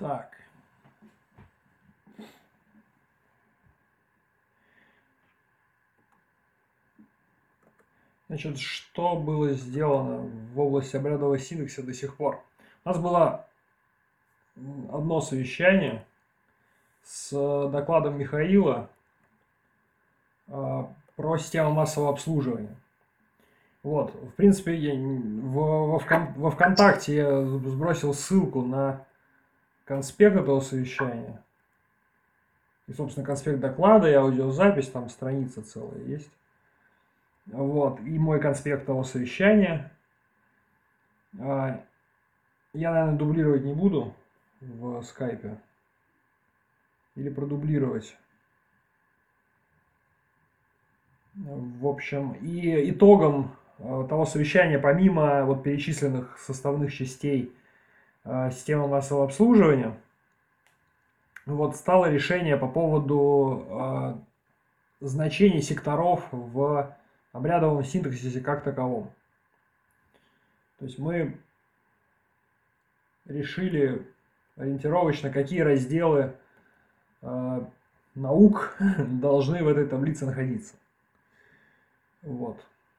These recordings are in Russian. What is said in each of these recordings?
Так, значит, что было сделано в области обрядового синтаксиса до сих пор? У нас было одно совещание с докладом Михаила про систему массового обслуживания. Вот, в принципе, во ВКонтакте я сбросил ссылку на конспект этого совещания. И, собственно, конспект доклада и аудиозапись, там страница целая есть. Вот, и мой конспект того совещания. Я, наверное, дублировать не буду в скайпе. Или продублировать. В общем, и итогом того совещания, помимо вот перечисленных составных частей системы массового обслуживания, вот стало решение по поводу значений секторов в обрядовом синтаксисе как таковом. То есть мы решили ориентировочно, какие разделы наук должны в этой таблице находиться. Вот.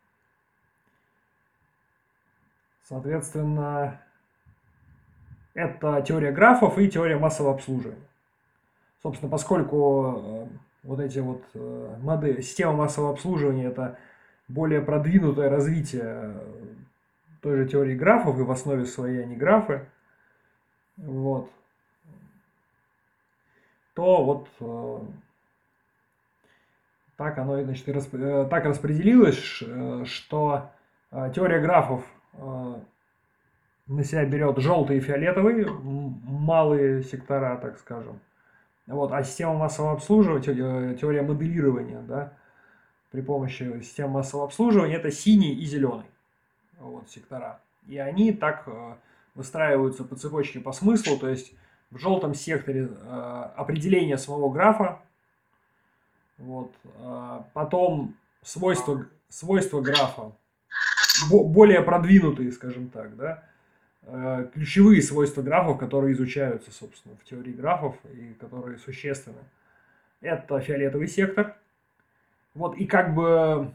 Соответственно, это теория графов и теория массового обслуживания. Собственно, поскольку вот эти вот модели, система массового обслуживания – это более продвинутое развитие той же теории графов, и в основе своей они графы, вот, то вот так оно, значит, так распределилось, что теория графов на себя берет желтые и фиолетовые, малые сектора, так скажем. Вот, а система массового обслуживания, теория моделирования, да, при помощи системы массового обслуживания, это синий и зеленый, вот, сектора. И они так выстраиваются по цепочке по смыслу, то есть в желтом секторе определение самого графа, вот, потом свойства графа, более продвинутые, скажем так, да, ключевые свойства графов, которые изучаются, собственно, в теории графов и которые существенны. Это фиолетовый сектор. Вот, и как бы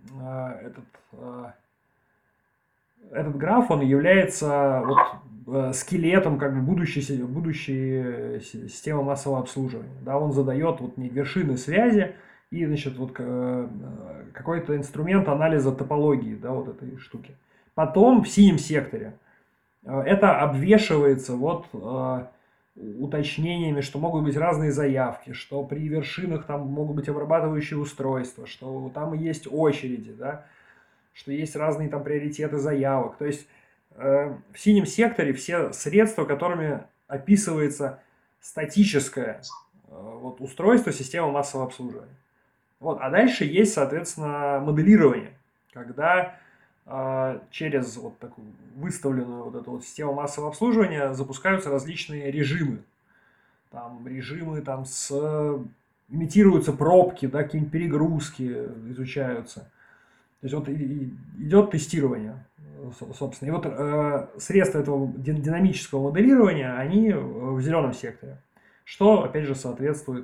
этот граф, он является вот скелетом как бы будущей системы массового обслуживания. Да, он задает вот вершины связи и, значит, вот какой-то инструмент анализа топологии, да, вот этой штуки. Потом в синем секторе это обвешивается вот уточнениями, что могут быть разные заявки, что при вершинах там могут быть обрабатывающие устройства, что там есть очереди, да, что есть разные там приоритеты заявок. То есть в синем секторе все средства, которыми описывается статическое вот, устройство системы массового обслуживания. Вот. А дальше есть, соответственно, моделирование, когда через вот такую выставленную вот эту вот систему массового обслуживания запускаются различные режимы. Там режимы там имитируются пробки, да, какие-нибудь перегрузки изучаются. То есть вот идет тестирование, собственно. И вот средства этого динамического моделирования, они в зеленом секторе. Что, опять же, соответствует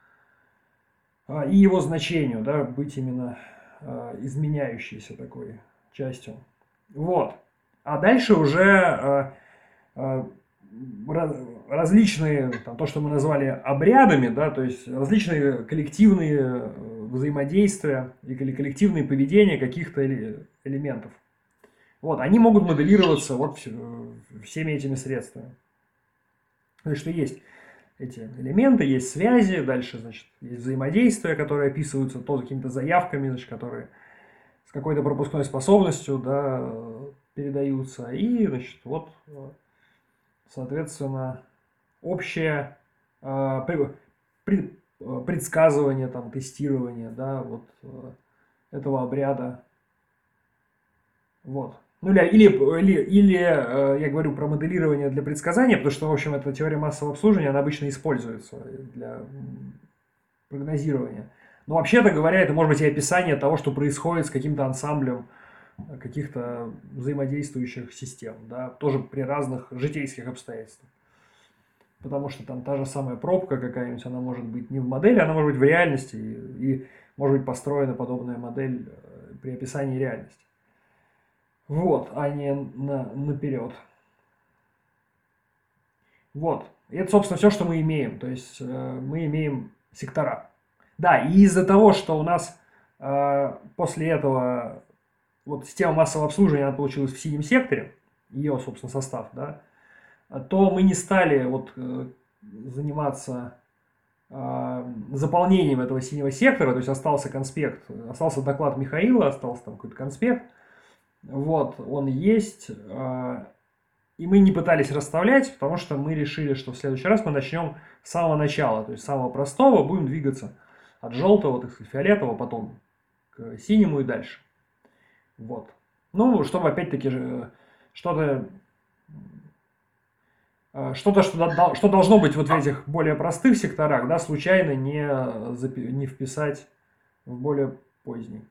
и его значению, да, быть именно изменяющейся такой частью. Вот. А дальше уже различные, там, то, что мы назвали обрядами, да, то есть различные коллективные взаимодействия или коллективные поведения каких-то элементов. Вот, они могут моделироваться вот всеми этими средствами. То есть, что есть эти элементы, есть связи, дальше, значит, есть взаимодействия, которые описываются то какими-то заявками, значит, которые с какой-то пропускной способностью, да, передаются. И, значит, вот, соответственно, общее предсказывание, там, тестирование, да, вот этого обряда. Вот. Ну, или я говорю про моделирование для предсказания, потому что, в общем, эта теория массового обслуживания, она обычно используется для прогнозирования. Но вообще-то говоря, это может быть и описание того, что происходит с каким-то ансамблем каких-то взаимодействующих систем, да, тоже при разных житейских обстоятельствах. потому что там та же самая пробка какая-нибудь, она может быть не в модели, она может быть в реальности, и может быть построена подобная модель при описании реальности. Вот, а не наперед. Вот. И это, собственно, все, что мы имеем. То есть мы имеем сектора. Да, и из-за того, что у нас после этого вот система массового обслуживания она получилась в синем секторе, ее, собственно, состав, да, то мы не стали вот заниматься заполнением этого синего сектора, то есть остался конспект, остался доклад Михаила, остался там какой-то конспект, вот, он есть, и мы не пытались расставлять, потому что мы решили, что в следующий раз мы начнем с самого начала, то есть с самого простого, будем двигаться от желтого, так сказать, фиолетового, потом к синему и дальше. Вот. Ну, чтобы опять-таки что-то, что должно быть вот в этих более простых секторах, да, случайно не вписать в более поздний.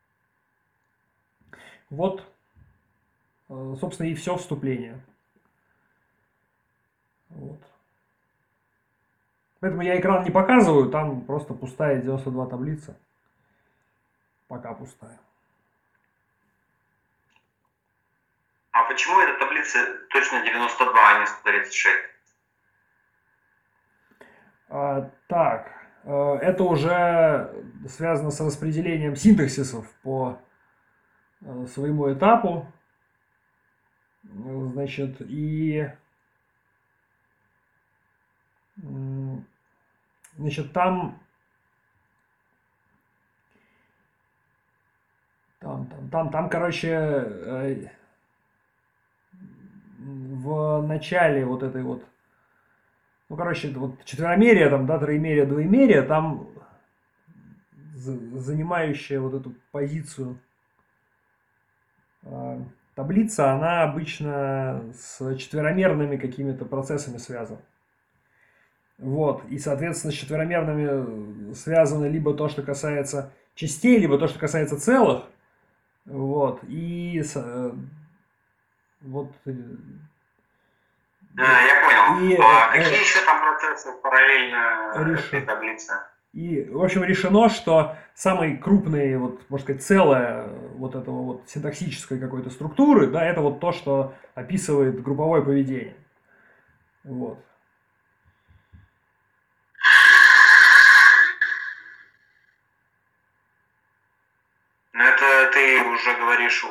Вот, собственно, и все вступление. Вот. Поэтому я экран не показываю, там просто пустая 92 таблица. Пока пустая. А почему эта таблица точно 92, а не 136? Так, это уже связано с распределением синтаксисов по своему этапу. Значит, и значит, там, короче, в начале вот этой вот, ну, короче, вот четверомерие, там, да, троемерие, двоемерие, там занимающая вот эту позицию таблица, она обычно с четверомерными какими-то процессами связана. Вот, и, соответственно, с четверомерными связано либо то, что касается частей, либо то, что касается целых. Вот, и вот. Я понял. Какие еще там процессы параллельно этой таблице? И, в общем, решено, что самый крупный, вот, можно сказать, целое вот этого вот синтаксической какой-то структуры, да, это вот то, что описывает групповое поведение. Вот. Ну, это ты уже говоришь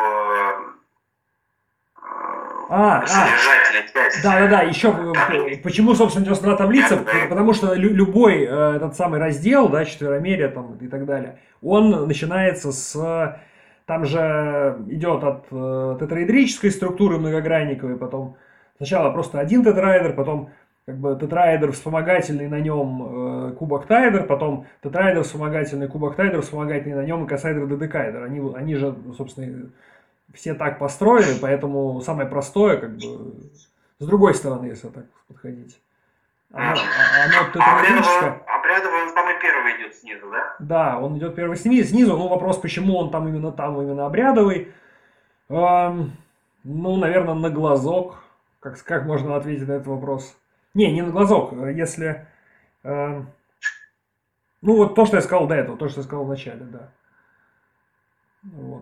о содержательной части. Да, еще почему, собственно, 92 таблица? Потому что любой этот самый раздел, да, четверомерие там и так далее, он начинается с... Там же идет от тетраэдрической структуры многогранниковой, потом сначала просто один тетраэдр, потом как бы тетраэдр вспомогательный, на нем кубоктаэдр, потом тетраэдр вспомогательный, кубоктаэдр вспомогательный, на нем и косаэдр додекаэдр. Они же, собственно, все так построены, поэтому самое простое, как бы, с другой стороны, если так подходить. Оно тетраэдрическое. Обрядовый он самый первый идет снизу, да? Да, он идет первый снизу. Ну, вопрос, почему он там именно обрядовый. Ну, наверное, на глазок. Как можно ответить на этот вопрос? Не на глазок. Если... ну, вот то, что я сказал до этого, то, что я сказал в начале, да. Вот.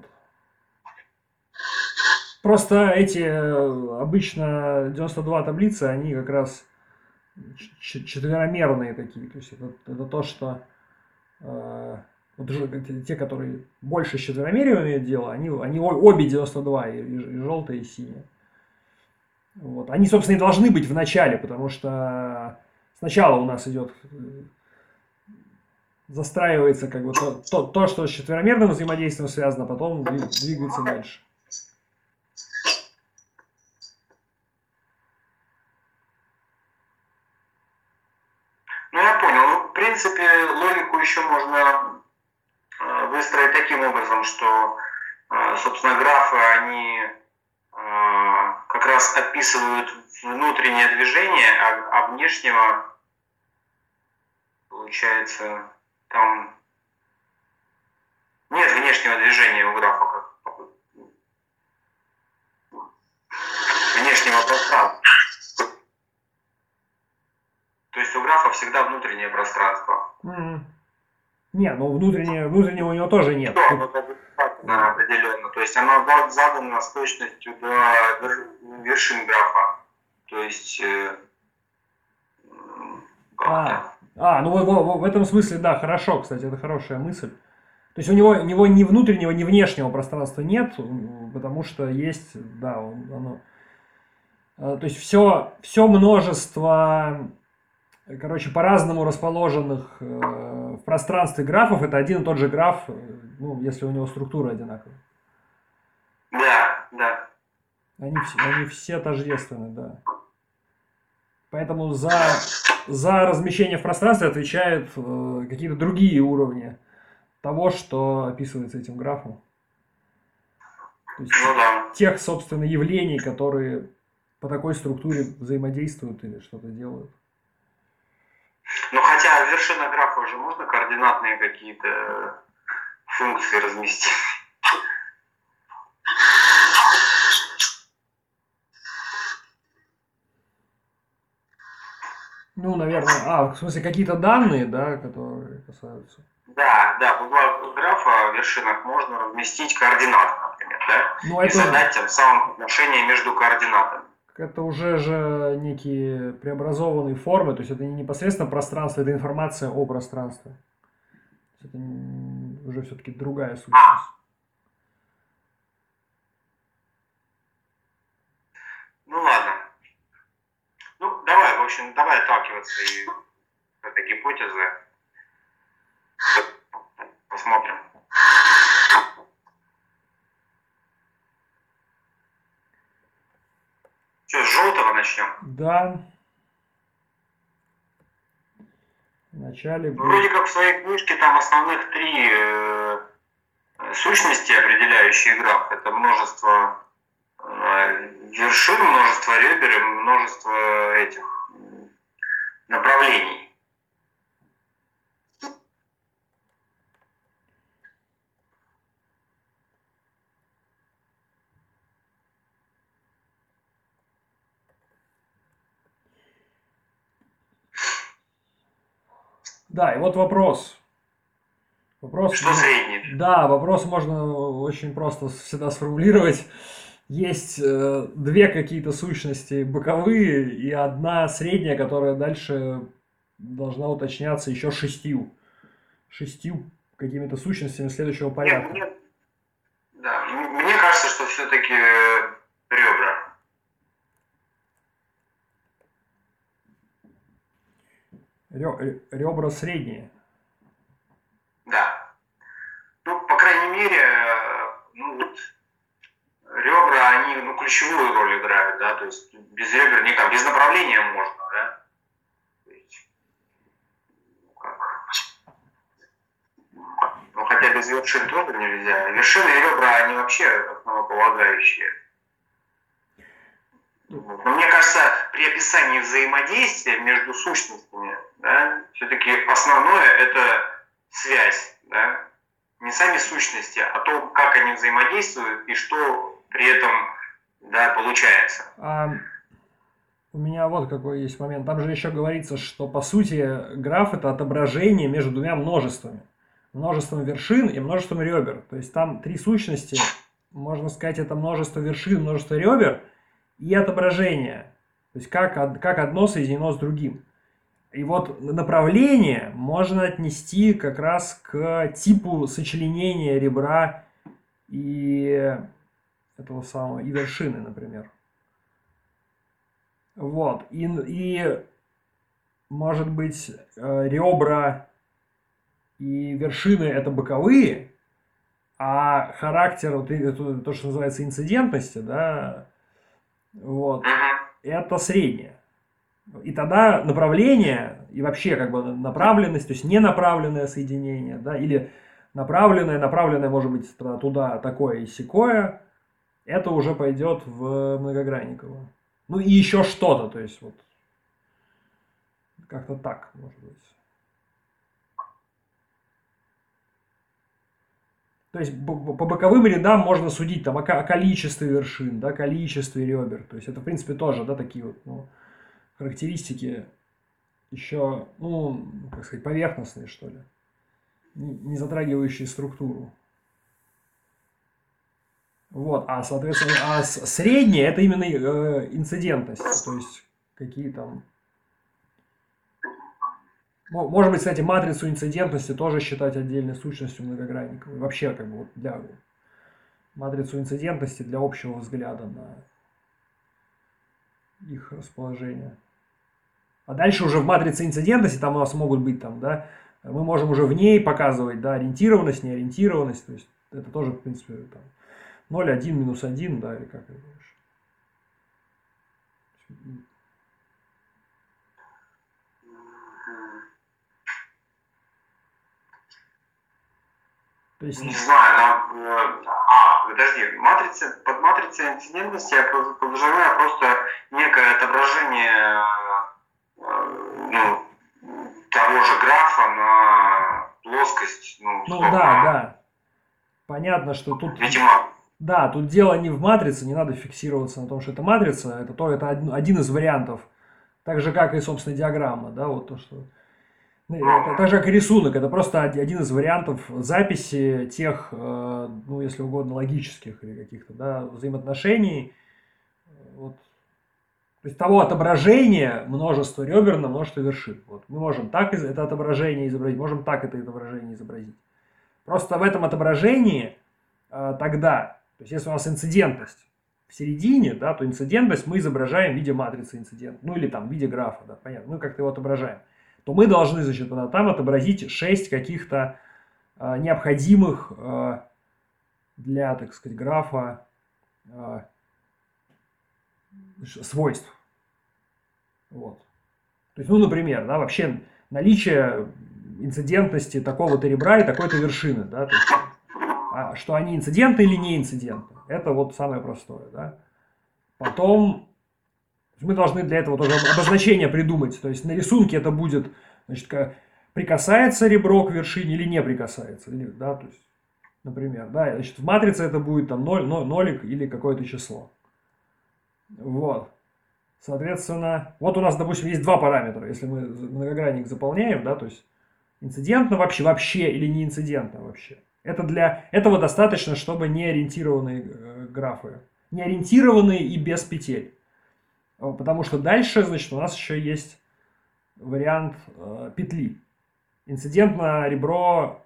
Просто эти обычно 92 таблицы, они как раз четверомерные такие. То есть это то, что вот те, которые больше с четверомерием имеют дело, они обе 92, и желтые, и синие. Вот. Они, собственно, и должны быть в начале, потому что сначала у нас идет, застраивается как бы то, что с четверомерным взаимодействием связано, потом двигается дальше. Ну, я понял. Ну, в принципе, логику еще можно выстроить таким образом, что, собственно, графы, они как раз описывают внутреннее движение, а внешнего, получается, там нет внешнего движения у графа, как внешнего пространства. всегда внутреннее пространство. Мгм. Не, ну внутреннего у него тоже нет. Всё, Тут, оно обязательно определенно. То есть оно задано с точностью до вершин графа. То есть как-то. ну в этом смысле, да, хорошо, кстати, это хорошая мысль. То есть у него ни внутреннего, ни внешнего пространства нет, потому что есть, да, оно. То есть все множество, короче, по-разному расположенных в пространстве графов, это один и тот же граф, ну, если у него структура одинаковая. Да, да. Они все тождественны, да. Поэтому за размещение в пространстве отвечают какие-то другие уровни того, что описывается этим графом. То есть Ну да. тех, собственно, явлений, которые по такой структуре взаимодействуют или что-то делают. Ну хотя в вершинах графа уже можно координатные какие-то функции разместить. Ну, наверное, в смысле, какие-то данные, да, которые касаются. Да, да, в углах графа в вершинах можно разместить координаты, например, да? Ну, И это, задать тем самым отношение между координатами. это уже же некие преобразованные формы, то есть это не непосредственно пространство, это информация о пространстве. То есть это уже все-таки другая сущность. Ну ладно. Ну, давай, в общем, давай отталкиваться и от этой гипотезы. Посмотрим. Что, с желтого начнем? Да. Вначале Вроде как в своей книжке там основных три сущности, определяющие граф. Это множество вершин, множество ребер и множество этих направлений. Да, и вот вопрос. Что средний? Да, вопрос можно очень просто всегда сформулировать. Есть две какие-то сущности боковые и одна средняя, которая дальше должна уточняться еще шестью какими-то сущностями следующего порядка. Да, мне кажется, что все-таки ребра. Ребра средние. Да. Ну, по крайней мере, ну вот ребра, они ключевую роль играют, да, то есть без ребер никак, без направления можно, да. То есть, ну, хотя без вершин тоже нельзя. Вершины и ребра, они вообще основополагающие. Но мне кажется, при описании взаимодействия между сущностями, да, все-таки основное это связь, да, не сами сущности, а то, как они взаимодействуют и что при этом, да, получается. У меня вот какой есть момент. Там же еще говорится, что по сути граф это отображение между двумя множествами. Множеством вершин и множеством ребер. То есть там три сущности, можно сказать, это множество вершин, множество ребер и отображение. То есть как одно соединено с другим. И вот направление можно отнести как раз к типу сочленения ребра и этого самого, и вершины, например. Вот. И может быть, ребра и вершины это боковые, а характер, вот это то, что называется инцидентности, да, вот, это среднее. И тогда направление и вообще как бы направленность, то есть ненаправленное соединение, да, или направленное может быть туда такое и сякое, это уже пойдет в многогранниковую. Ну и еще что-то, то есть вот как-то так, может быть. То есть по боковым рядам можно судить там о количестве вершин, да, количестве ребер. То есть это, в принципе, тоже, да, такие вот, ну, характеристики еще, ну, как сказать, поверхностные, что ли, не затрагивающие структуру. Вот, а, соответственно, среднее это именно инцидентность, то есть какие там... Может быть, кстати, матрицу инцидентности тоже считать отдельной сущностью многогранниковой. Вообще, как бы, вот для матрицу инцидентности для общего взгляда на их расположение. А дальше уже в матрице инцидентности там у нас могут быть там, да, мы можем уже в ней показывать, да, ориентированность, неориентированность, то есть это тоже, в принципе, там 0, 1, минус 1, да, или как это больше. То есть... Не знаю, подожди, под матрицей инцидентности я подразумеваю просто некое отображение ну, того же графа на плоскость. Ну да. Понятно, что тут... Видимо. Да, тут дело не в матрице, не надо фиксироваться на том, что это матрица, это один из вариантов. Так же, как и, собственно, диаграмма, да, вот то, что... Так же, как и рисунок, это просто один из вариантов записи тех, ну, если угодно, логических или каких-то, да, взаимоотношений. Вот. То есть того отображения множества ребер на множество вершин. Вот. Мы можем так это отображение изобразить, можем так это отображение изобразить. Просто в этом отображении тогда, то есть если у нас инцидентность в середине, да, то инцидентность мы изображаем в виде матрицы инцидента, ну или там в виде графа, да, понятно, мы как-то его отображаем. То мы должны, значит, там отобразить 6 каких-то необходимых для, так сказать, графа свойств. Вот. То есть, ну, например, да, вообще наличие инцидентности такого-то ребра и такой-то вершины, да, то есть, что они инциденты или не инциденты, это вот самое простое, да. Потом мы должны для этого тоже обозначение придумать, то есть на рисунке это будет, значит, прикасается ребро к вершине или не прикасается, или, да, то есть, например, да, значит, в матрице это будет там 0, нолик или какое-то число. Вот. Соответственно, вот у нас, допустим, есть два параметра. Если мы многогранник заполняем, да, то есть инцидентно вообще или не инцидентно вообще. Для этого достаточно, чтобы не ориентированные графы. Не ориентированные и без петель. Потому что дальше, значит, у нас еще есть вариант петли. Инцидентно ребро...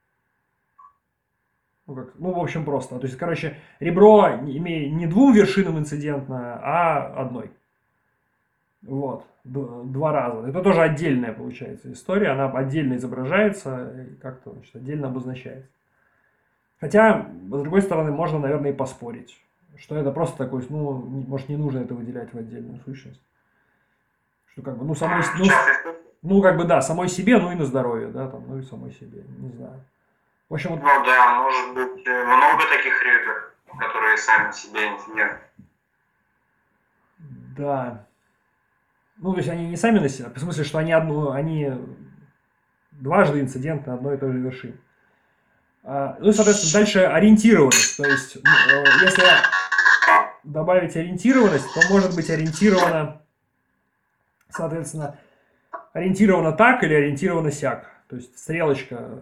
в общем, просто. То есть, короче, ребро имеет не двум вершинам инцидентно, а одной. Вот, два раза. Это тоже отдельная, получается, история. Она отдельно изображается и как-то, значит, отдельно обозначается. Хотя, с другой стороны, можно, наверное, и поспорить, что это просто такой, ну, может, не нужно это выделять в отдельную сущность. Что как бы, ну, самой, как бы, да, самой себе, ну и на здоровье, да, там, ну и самой себе, не знаю. В общем, вот... Ну да, может быть, много таких ребер, которые сами себе инциденты. Да. Ну, то есть они не сами на себя, в смысле, что они дважды инцидент на одной и той же вершине. Ну и, соответственно, дальше ориентированность. То есть, если добавить ориентированность, то может быть ориентировано, соответственно, ориентировано так или ориентировано сяк. То есть стрелочка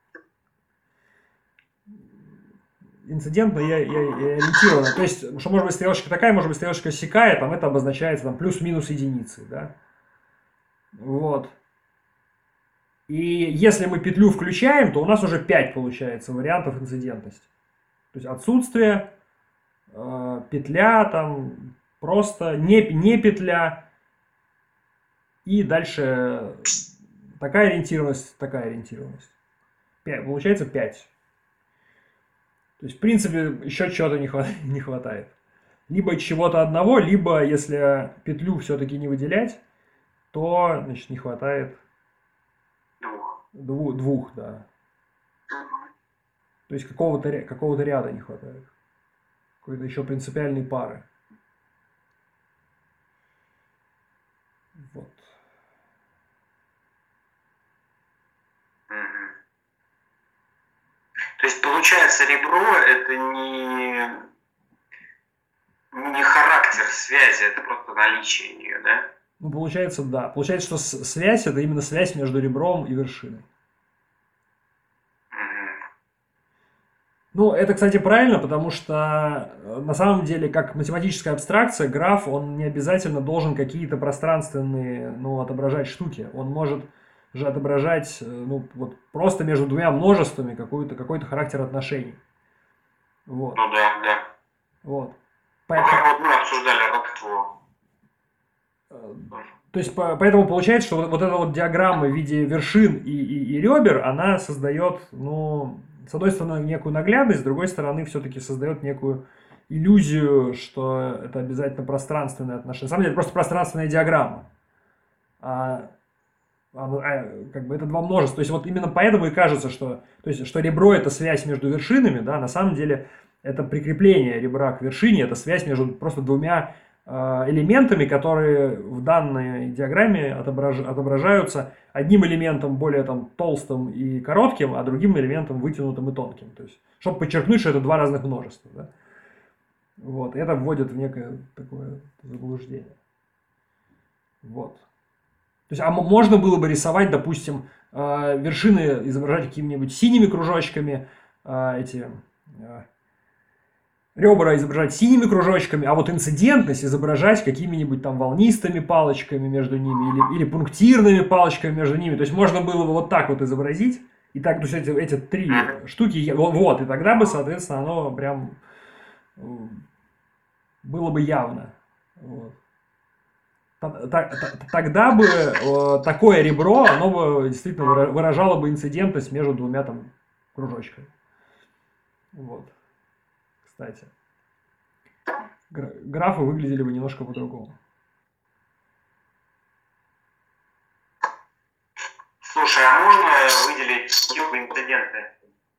инцидентно и ориентирована. То есть, что может быть стрелочка такая, может быть стрелочка сякая, там это обозначается там плюс-минус единицы, да. Вот. И если мы петлю включаем, то у нас уже 5 получается вариантов инцидентности. То есть отсутствие, петля, там просто не петля. И дальше такая ориентированность. Получается 5. То есть, в принципе, еще чего-то не хватает. Либо чего-то одного, либо, если петлю все-таки не выделять, то, значит, не хватает двух, да. То есть, какого-то ряда не хватает. Какой-то еще принципиальной пары. Вот. То есть, получается, ребро это не характер связи, это просто наличие ее, да? Ну, получается, да. Получается, что связь – это именно связь между ребром и вершиной. Мгм. Ну, это, кстати, правильно, потому что на самом деле, как математическая абстракция, граф, он не обязательно должен какие-то пространственные, ну, отображать штуки. Он может же отображать, ну, вот просто между двумя множествами какой-то характер отношений. Вот. Ну да, да. Вот. Ну как вот мы обсуждали Рокотву. То есть, поэтому получается, что вот эта вот диаграмма в виде вершин и ребер, она создает, ну, с одной стороны, некую наглядность, с другой стороны, все-таки создает некую иллюзию, что это обязательно пространственное отношение. На самом деле, просто пространственная диаграмма. А, как бы это два множества. То есть, вот именно поэтому и кажется, что, то есть, что ребро – это связь между вершинами, да, на самом деле, это прикрепление ребра к вершине, это связь между просто двумя элементами, которые в данной диаграмме отображаются одним элементом более там толстым и коротким, а другим элементом вытянутым и тонким. То есть, чтобы подчеркнуть, что это два разных множества. Да? Вот. И это вводит в некое такое заблуждение. Вот. То есть, а можно было бы рисовать, допустим, вершины изображать какими-нибудь синими кружочками, эти ребра изображать синими кружочками, а вот инцидентность изображать какими-нибудь там волнистыми палочками между ними или пунктирными палочками между ними. То есть можно было бы вот так вот изобразить, и так, то есть эти три штуки, вот, и тогда бы, соответственно, оно прям было бы явно. Вот. Тогда бы такое ребро, оно бы действительно выражало бы инцидентность между двумя там кружочками. Вот. Кстати. Графы выглядели бы немножко по-другому. Слушай, а можно выделить типы инциденты?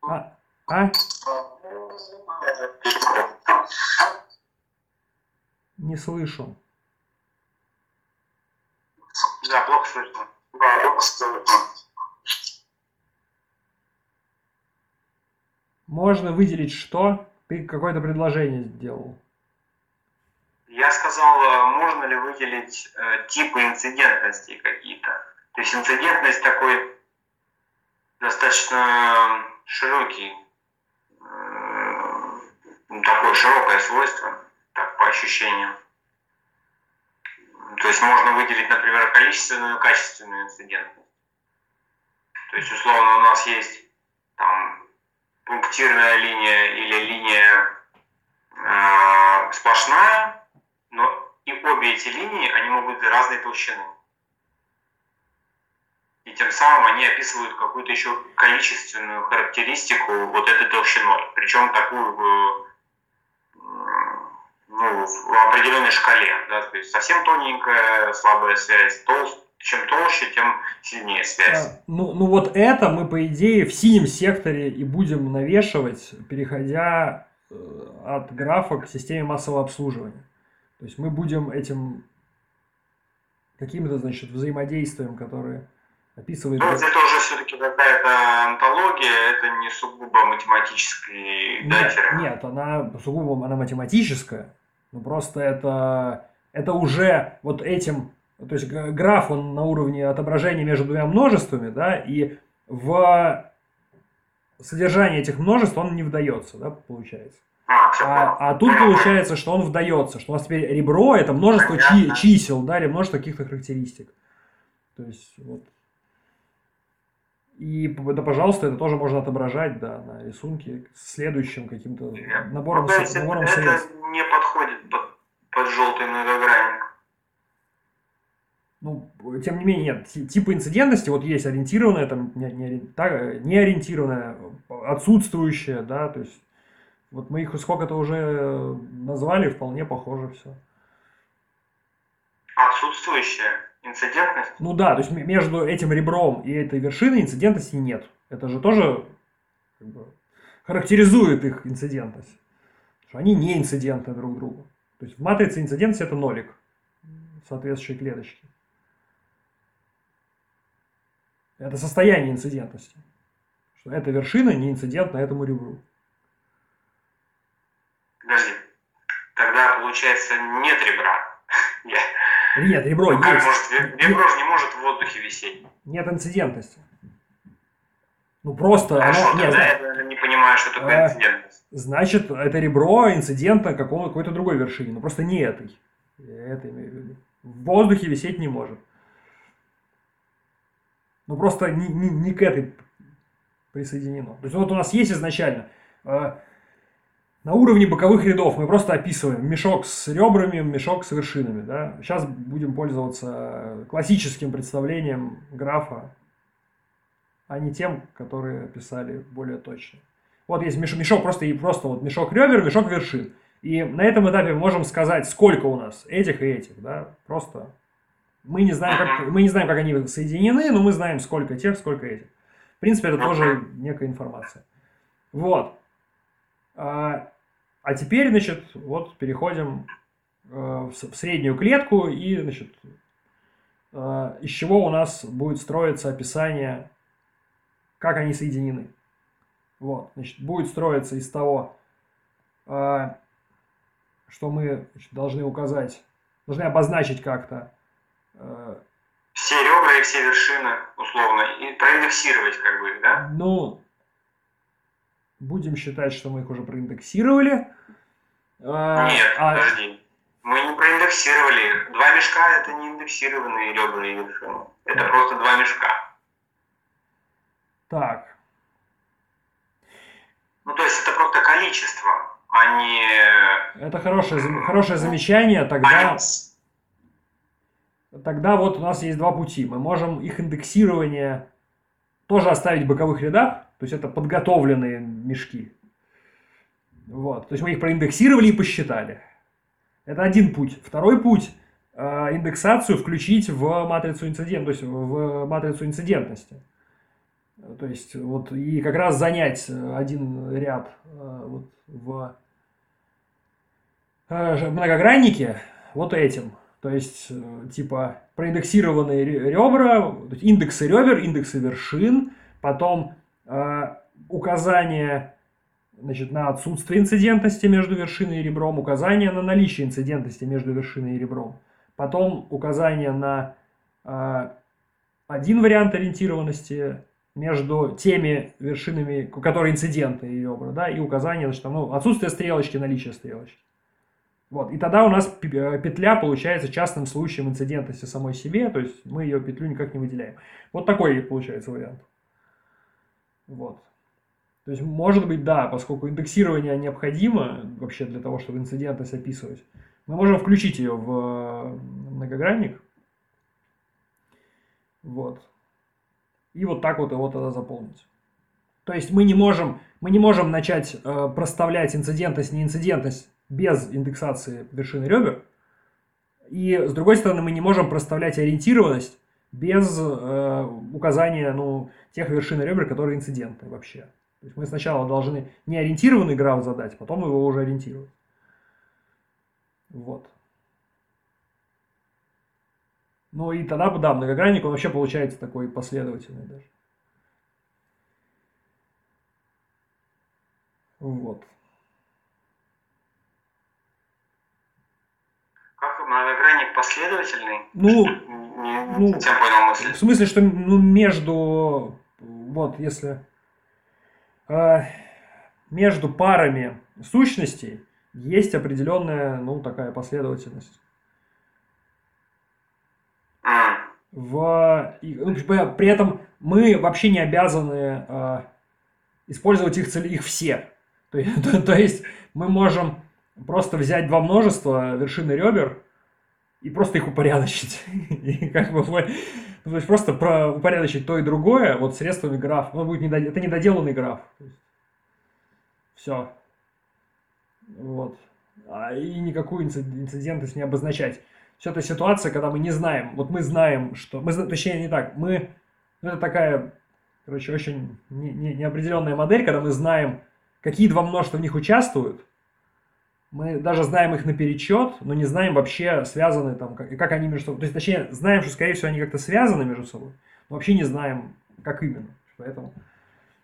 Не слышу. Да, плохо слышно. Можно выделить что? Ты какое-то предложение сделал. Я сказал, можно ли выделить типы инцидентности какие-то. То есть инцидентность такой достаточно широкий, такое широкое свойство, так по ощущениям. То есть можно выделить, например, количественную и качественную инцидентность. То есть, условно, у нас есть там пунктирная линия или линия сплошная, но и обе эти линии, они могут быть разной толщины. И тем самым они описывают какую-то еще количественную характеристику вот этой толщиной. Причем такую в определенной шкале. Да? То есть совсем тоненькая, слабая связь. Чем толще, тем сильнее связь. Ну вот это мы, по идее, в синем секторе и будем навешивать, переходя от графа к системе массового обслуживания. То есть мы будем этим каким-то, значит, взаимодействием, которые описывает... Ну, это уже все-таки какая-то антология, это не сугубо математический датер. Нет, она сугубо она математическая, но просто это уже вот этим... То есть граф, он на уровне отображения между двумя множествами, да, и в содержание этих множеств он не вдается, да, получается. А тут получается, что он вдается, что у нас теперь ребро – это множество чисел, да, или множество каких-то характеристик. То есть вот. И, да, пожалуйста, это тоже можно отображать, да, на рисунке с следующим каким-то набором средств. Это не подходит под желтый многогранник. Ну, тем не менее, нет. Типы инцидентности, вот есть ориентированная, там, не ориентированная, отсутствующая, да, то есть вот мы их сколько-то уже назвали, вполне похоже все. Отсутствующая инцидентность? Ну да, то есть между этим ребром и этой вершиной инцидентности нет. Это же тоже как бы характеризует их инцидентность. Что они не инцидентны друг другу. То есть в матрице инцидентности это нолик соответствующей клеточки. Это состояние инцидентности. Что эта вершина не инцидентна этому ребру. Подожди. Тогда, получается, нет ребра. Нет, ребро Ну как есть. может, ребро же не может в воздухе висеть. Нет инцидентности. Ну просто оно... Хорошо, Нет, тогда я не понимаю, что такое инцидентность. значит, это ребро инцидента какой-то другой вершине, но просто не этой. Я это имею в виду. В воздухе висеть не может. Ну просто не к этой присоединено. То есть вот у нас есть изначально на уровне боковых рядов мы просто описываем мешок с ребрами, мешок с вершинами. Да? Сейчас будем пользоваться классическим представлением графа, а не тем, которые описали более точно. Вот есть мешок, просто вот мешок ребер, мешок вершин. И на этом этапе мы можем сказать, сколько у нас этих и этих. Да? Просто мы не знаем, как они соединены, но мы знаем, сколько тех, сколько этих. В принципе, это тоже некая информация. Вот. А теперь, значит, вот переходим в среднюю клетку и, значит, из чего у нас будет строиться описание, как они соединены. Вот, значит, будет строиться из того, что мы, значит, должны обозначить как-то все ребра и все вершины, условно, и проиндексировать как бы, да? Ну, будем считать, что мы их уже проиндексировали. Нет, подожди. Мы не проиндексировали их. Два мешка – это не индексированные ребра и вершины. Это просто два мешка. Так. Ну, то есть это просто количество, а не... Это хорошее замечание. Тогда вот у нас есть два пути. Мы можем их индексирование тоже оставить в боковых рядах, то есть это подготовленные мешки. Вот. То есть мы их проиндексировали и посчитали. Это один путь. Второй путь – индексацию включить в матрицу инцидентности. То есть вот и как раз занять один ряд вот в многограннике вот этим. То есть, типа, проиндексированные ребра, индексы ребер, индексы вершин, потом указание, значит, на отсутствие инцидентности между вершиной и ребром, указание на наличие инцидентности между вершиной и ребром, потом указание на один вариант ориентированности между теми вершинами, которые инциденты и ребра, да, и указание, значит, отсутствие стрелочки, наличие стрелочки. Вот. И тогда у нас петля получается частным случаем инцидентности самой себе, то есть мы ее петлю никак не выделяем. Вот такой получается вариант. Вот. То есть, может быть, да, поскольку индексирование необходимо вообще для того, чтобы инцидентность описывать, мы можем включить ее в многогранник. Вот. И вот так вот его тогда заполнить. То есть мы не можем начать проставлять инцидентность, неинцидентность без индексации вершины ребер. И с другой стороны, мы не можем проставлять ориентированность без указания тех вершин ребер, которые инцидентны вообще. То есть мы сначала должны не ориентированный граф задать, потом его уже ориентировать. Вот. Ну и тогда, да, многогранник, он вообще получается такой последовательный даже. Вот. Как многогранник последовательный? Не совсем понял мысль. В смысле, что между, вот, если между парами сущностей есть определенная, такая последовательность. При этом мы вообще не обязаны использовать их все. То есть мы можем просто взять два множества вершины ребер и просто их упорядочить. И то есть просто упорядочить то и другое вот средствами графа. Это недоделанный граф. Все. Вот. И никакую инцидентность не обозначать. Все это ситуация, когда мы не знаем. Вот мы знаем, что... Точнее, не так. Это такая, короче, очень неопределенная модель, когда мы знаем, какие два множества в них участвуют. Мы даже знаем их наперечет, но не знаем вообще, связаны там, как они между собой. То есть, точнее, знаем, что, скорее всего, они как-то связаны между собой, но вообще не знаем, как именно. Поэтому,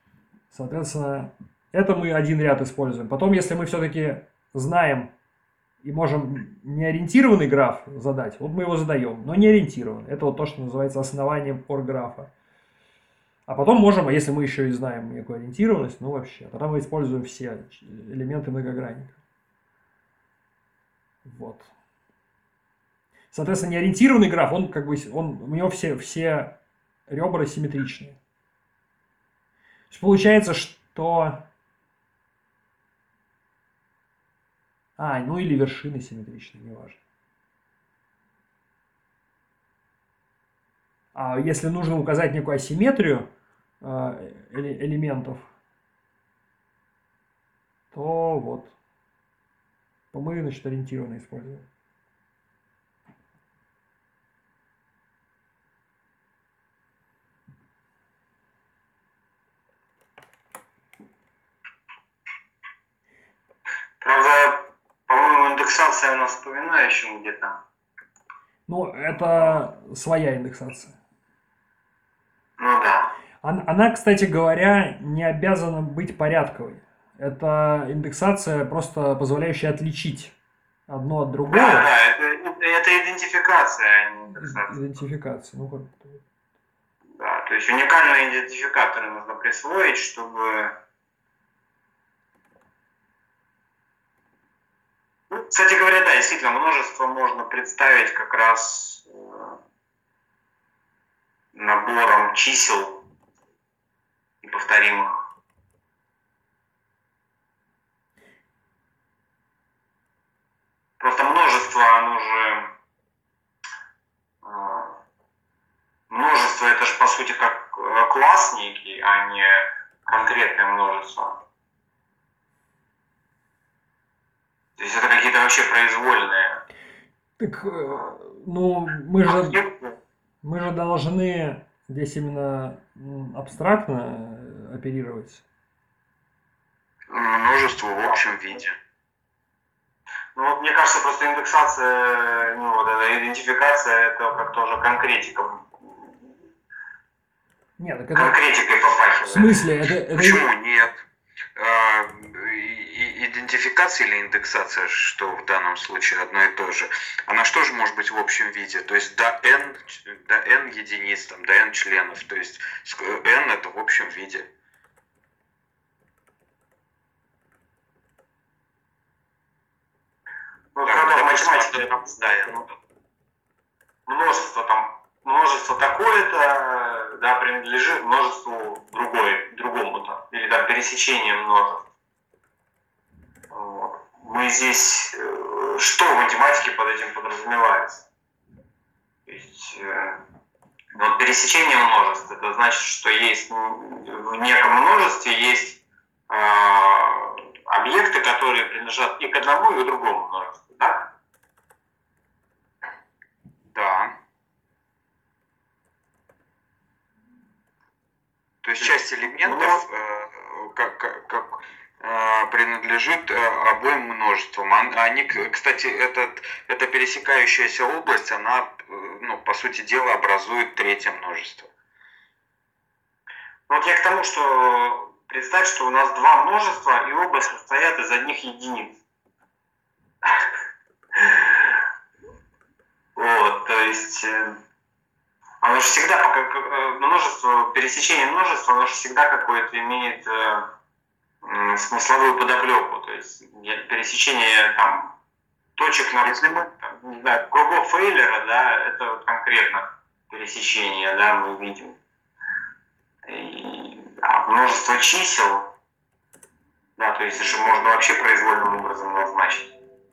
соответственно, это мы один ряд используем. Потом, если мы все-таки знаем, и можем неориентированный граф задать, вот мы его задаем, но не ориентированный. Это вот то, что называется основанием OR-графа. А потом можем, а если мы еще и знаем некую ориентированность, ну вообще, тогда мы используем все элементы многогранника. Вот. Соответственно, неориентированный граф, он как бы, у него все ребра симметричные. То есть получается, что... ну или вершины симметричные, неважно. А если нужно указать некую асимметрию элементов, то вот. То мы, значит, ориентированно используем. Правда, по-моему, индексация у нас вспоминающим где-то. Ну, это своя индексация. Ну да. Она, кстати говоря, не обязана быть порядковой. Это индексация, просто позволяющая отличить одно от другого. Да, это идентификация, а не индексация. Идентификация, ну как. Да, то есть уникальные идентификаторы нужно присвоить, чтобы... Ну, кстати говоря, да, действительно, множество можно представить как раз набором чисел и повторимых. Просто множество, оно же... Множество это же по сути как класс некий, а не конкретное множество. То есть это какие-то вообще произвольные. Так, ну, мы же должны здесь именно абстрактно оперировать. Множество в общем виде. Ну вот мне кажется, просто индексация, ну вот эта идентификация, это как тоже конкретика. Нет, так это... Конкретикой попахивает. В смысле? Это... Почему нет? Идентификация или индексация, что в данном случае одно и то же, она что же может быть в общем виде? То есть до n единиц, там, до n членов, то есть n это в общем виде. Ну, когда в математике множество такое-то, да, принадлежит множеству другому-то, или там пересечение множеств. Вот. Мы здесь, что в математике под этим подразумевается? То есть, вот пересечение множеств, это значит, что есть в неком множестве есть объекты, которые принадлежат и к одному, и к другому множеству, да? Да. То есть часть элементов принадлежит обоим множествам. Они, кстати, эта пересекающаяся область, она, ну, по сути дела, образует третье множество. Вот я к тому, что представь, что у нас два множества, и оба состоят из одних единиц. Вот, то есть оно же всегда, множество, пересечение множества, оно же всегда какое-то имеет смысловую подоплеку. То есть пересечение там точек на, не знаю, кругов Эйлера, да, это вот конкретно пересечение, да, мы видим. А множество чисел, да, то есть же можно вообще произвольным образом назначить.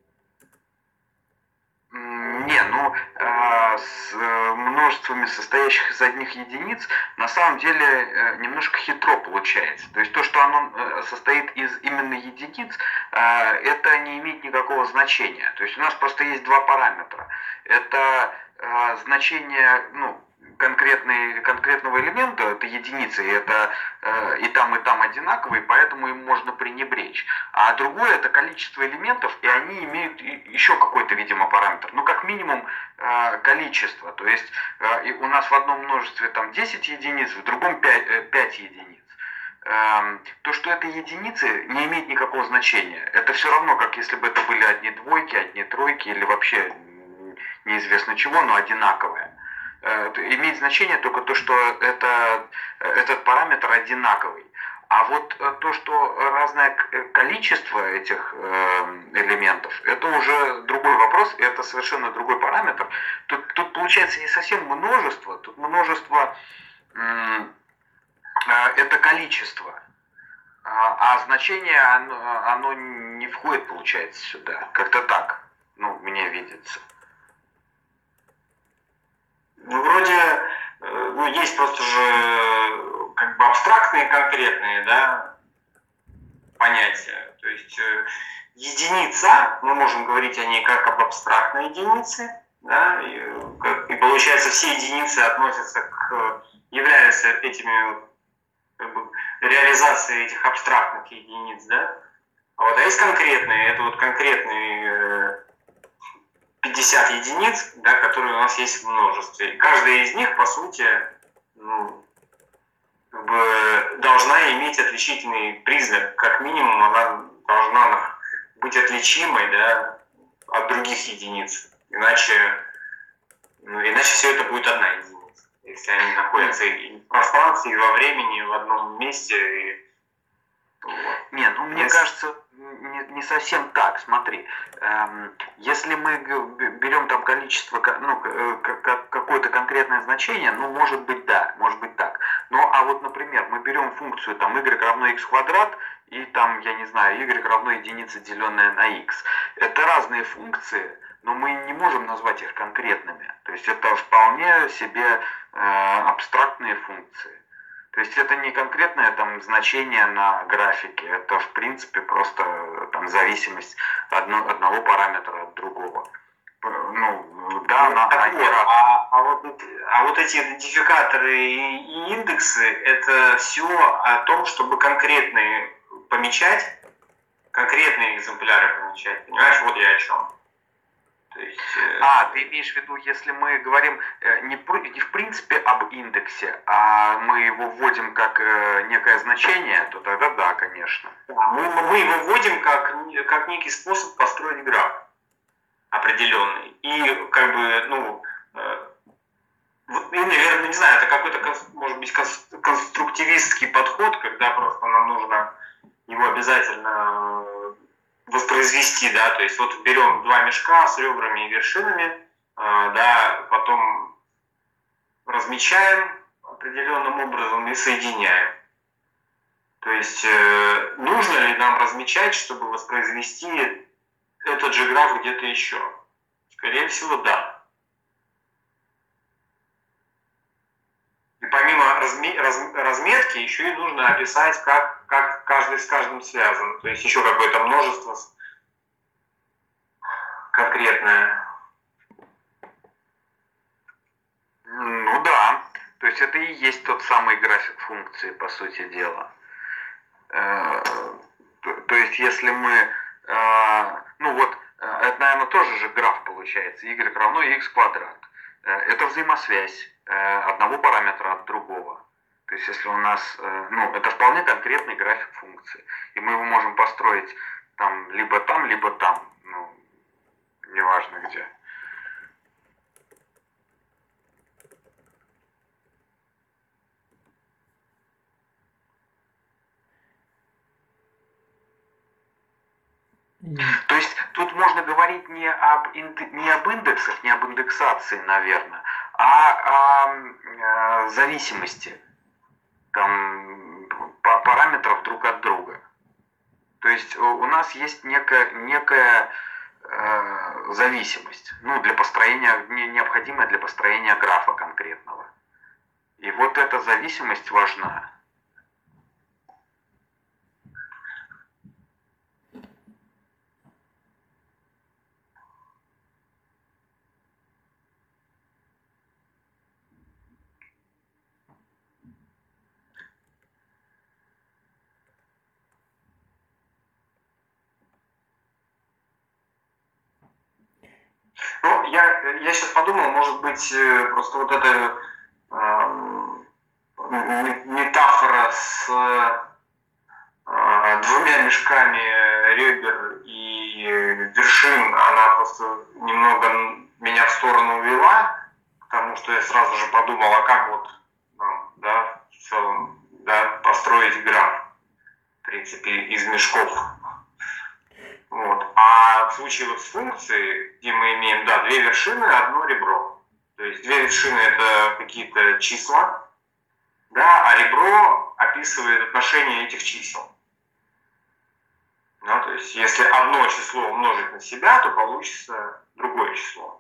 Не, ну, с множествами, состоящих из одних единиц, на самом деле немножко хитро получается. То есть то, что оно состоит из именно единиц, это не имеет никакого значения. То есть у нас просто есть два параметра. Это значение, ну, конкретного элемента, это единицы, это и там одинаковые, поэтому им можно пренебречь. А другое это количество элементов, и они имеют еще какой-то, видимо, параметр. Ну, как минимум, количество. То есть у нас в одном множестве там 10 единиц, в другом 5 единиц. то, что это единицы, не имеет никакого значения. Это все равно, как если бы это были одни двойки, одни тройки или вообще неизвестно чего, но одинаковое. Имеет значение только то, что этот параметр одинаковый. А вот то, что разное количество этих элементов, это уже другой вопрос, это совершенно другой параметр. Тут получается не совсем множество, тут множество это количество, а значение оно не входит, получается, сюда. Как-то так, ну, мне видится. Ну, вроде, ну, есть просто же как бы абстрактные и конкретные, да, понятия. То есть единица, мы можем говорить о ней как об абстрактной единице, да, и получается все единицы относятся являются этими как бы, реализацией этих абстрактных единиц, да. А есть конкретные, это вот конкретные 50 единиц, да, которые у нас есть в множестве. И каждая из них, по сути, ну, как бы должна иметь отличительный признак. Как минимум, она должна быть отличимой, да, от других единиц. Иначе все это будет одна единица. Если они находятся и в пространстве, и во времени, и в одном месте. Не, ну мне кажется, не совсем так. Смотри, если мы берем там количество, ну, какое-то конкретное значение, ну, может быть, да, может быть так. Ну, а вот, например, мы берем функцию там y равно x квадрат, и там, я не знаю, y равно единице, деленное на x. Это разные функции, но мы не можем назвать их конкретными. То есть это вполне себе абстрактные функции. То есть это не конкретное там значение на графике, это в принципе просто там зависимость одного параметра от другого. Ну, да, а вот эти идентификаторы и индексы, это все о том, чтобы конкретные помечать, конкретные экземпляры помечать. Понимаешь, вот я о чем. То есть, ты имеешь в виду, если мы говорим не в принципе об индексе, а мы его вводим как некое значение, то тогда да, конечно. Мы его вводим как некий способ построить граф определенный. И как бы, ну, и, наверное, не знаю, это какой-то, может быть, конструктивистский подход, когда просто нам нужно его обязательно воспроизвести, да, то есть вот берем два мешка с ребрами и вершинами, да, потом размечаем определенным образом и соединяем. То есть нужно ли нам размечать, чтобы воспроизвести этот же граф где-то еще? Скорее всего, да. И помимо разметки еще и нужно описать, как каждый с каждым связан. То есть еще какое-то множество конкретное. Ну да, то есть это и есть тот самый график функции, по сути дела. То есть если мы, ну вот, это, наверное, тоже же граф получается, y равно x квадрат. Это взаимосвязь одного параметра от другого. То есть если у нас, ну, это вполне конкретный график функции. И мы его можем построить там, либо там, ну, неважно где. То есть тут можно говорить не об индексах, не об индексации, наверное, а о зависимости там, параметров друг от друга. То есть у нас есть некая зависимость, ну, для построения, необходимая для построения графа конкретного. И вот эта зависимость важна. Ну, я сейчас подумал, может быть, просто вот эта метафора с двумя мешками ребер и вершин, она просто немного меня в сторону увела, потому что я сразу же подумал, а как вот нам, да, в целом, да, построить граф, в принципе, из мешков. Вот. А в случае вот с функцией, где мы имеем, да, две вершины, одно ребро. То есть две вершины это какие-то числа, да, а ребро описывает отношение этих чисел. Ну, то есть если одно число умножить на себя, то получится другое число.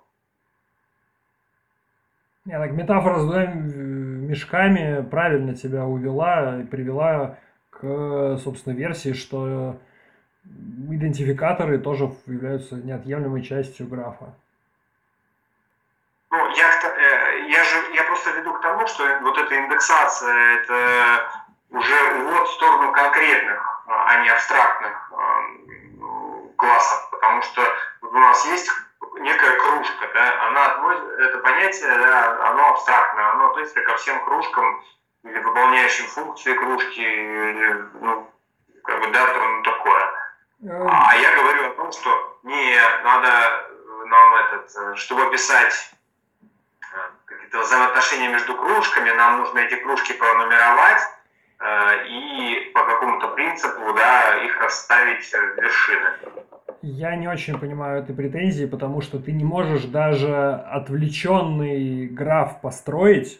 Не, так метафора с двумя мешками правильно тебя увела и привела к, собственно, версии, что идентификаторы тоже являются неотъемлемой частью графа. Ну, я просто веду к тому, что вот эта индексация, это уже увод в сторону конкретных, а не абстрактных классов, потому что вот у нас есть некая кружка, да, это понятие, да, оно абстрактное, оно относится ко всем кружкам или выполняющим функции кружки, или, ну, как бы, да, ну, такое. А я говорю о том, что не надо нам чтобы описать какие-то взаимоотношения между кружками, нам нужно эти кружки пронумеровать и по какому-то принципу, да, их расставить в вершины. Я не очень понимаю этой претензии, потому что ты не можешь даже отвлеченный граф построить,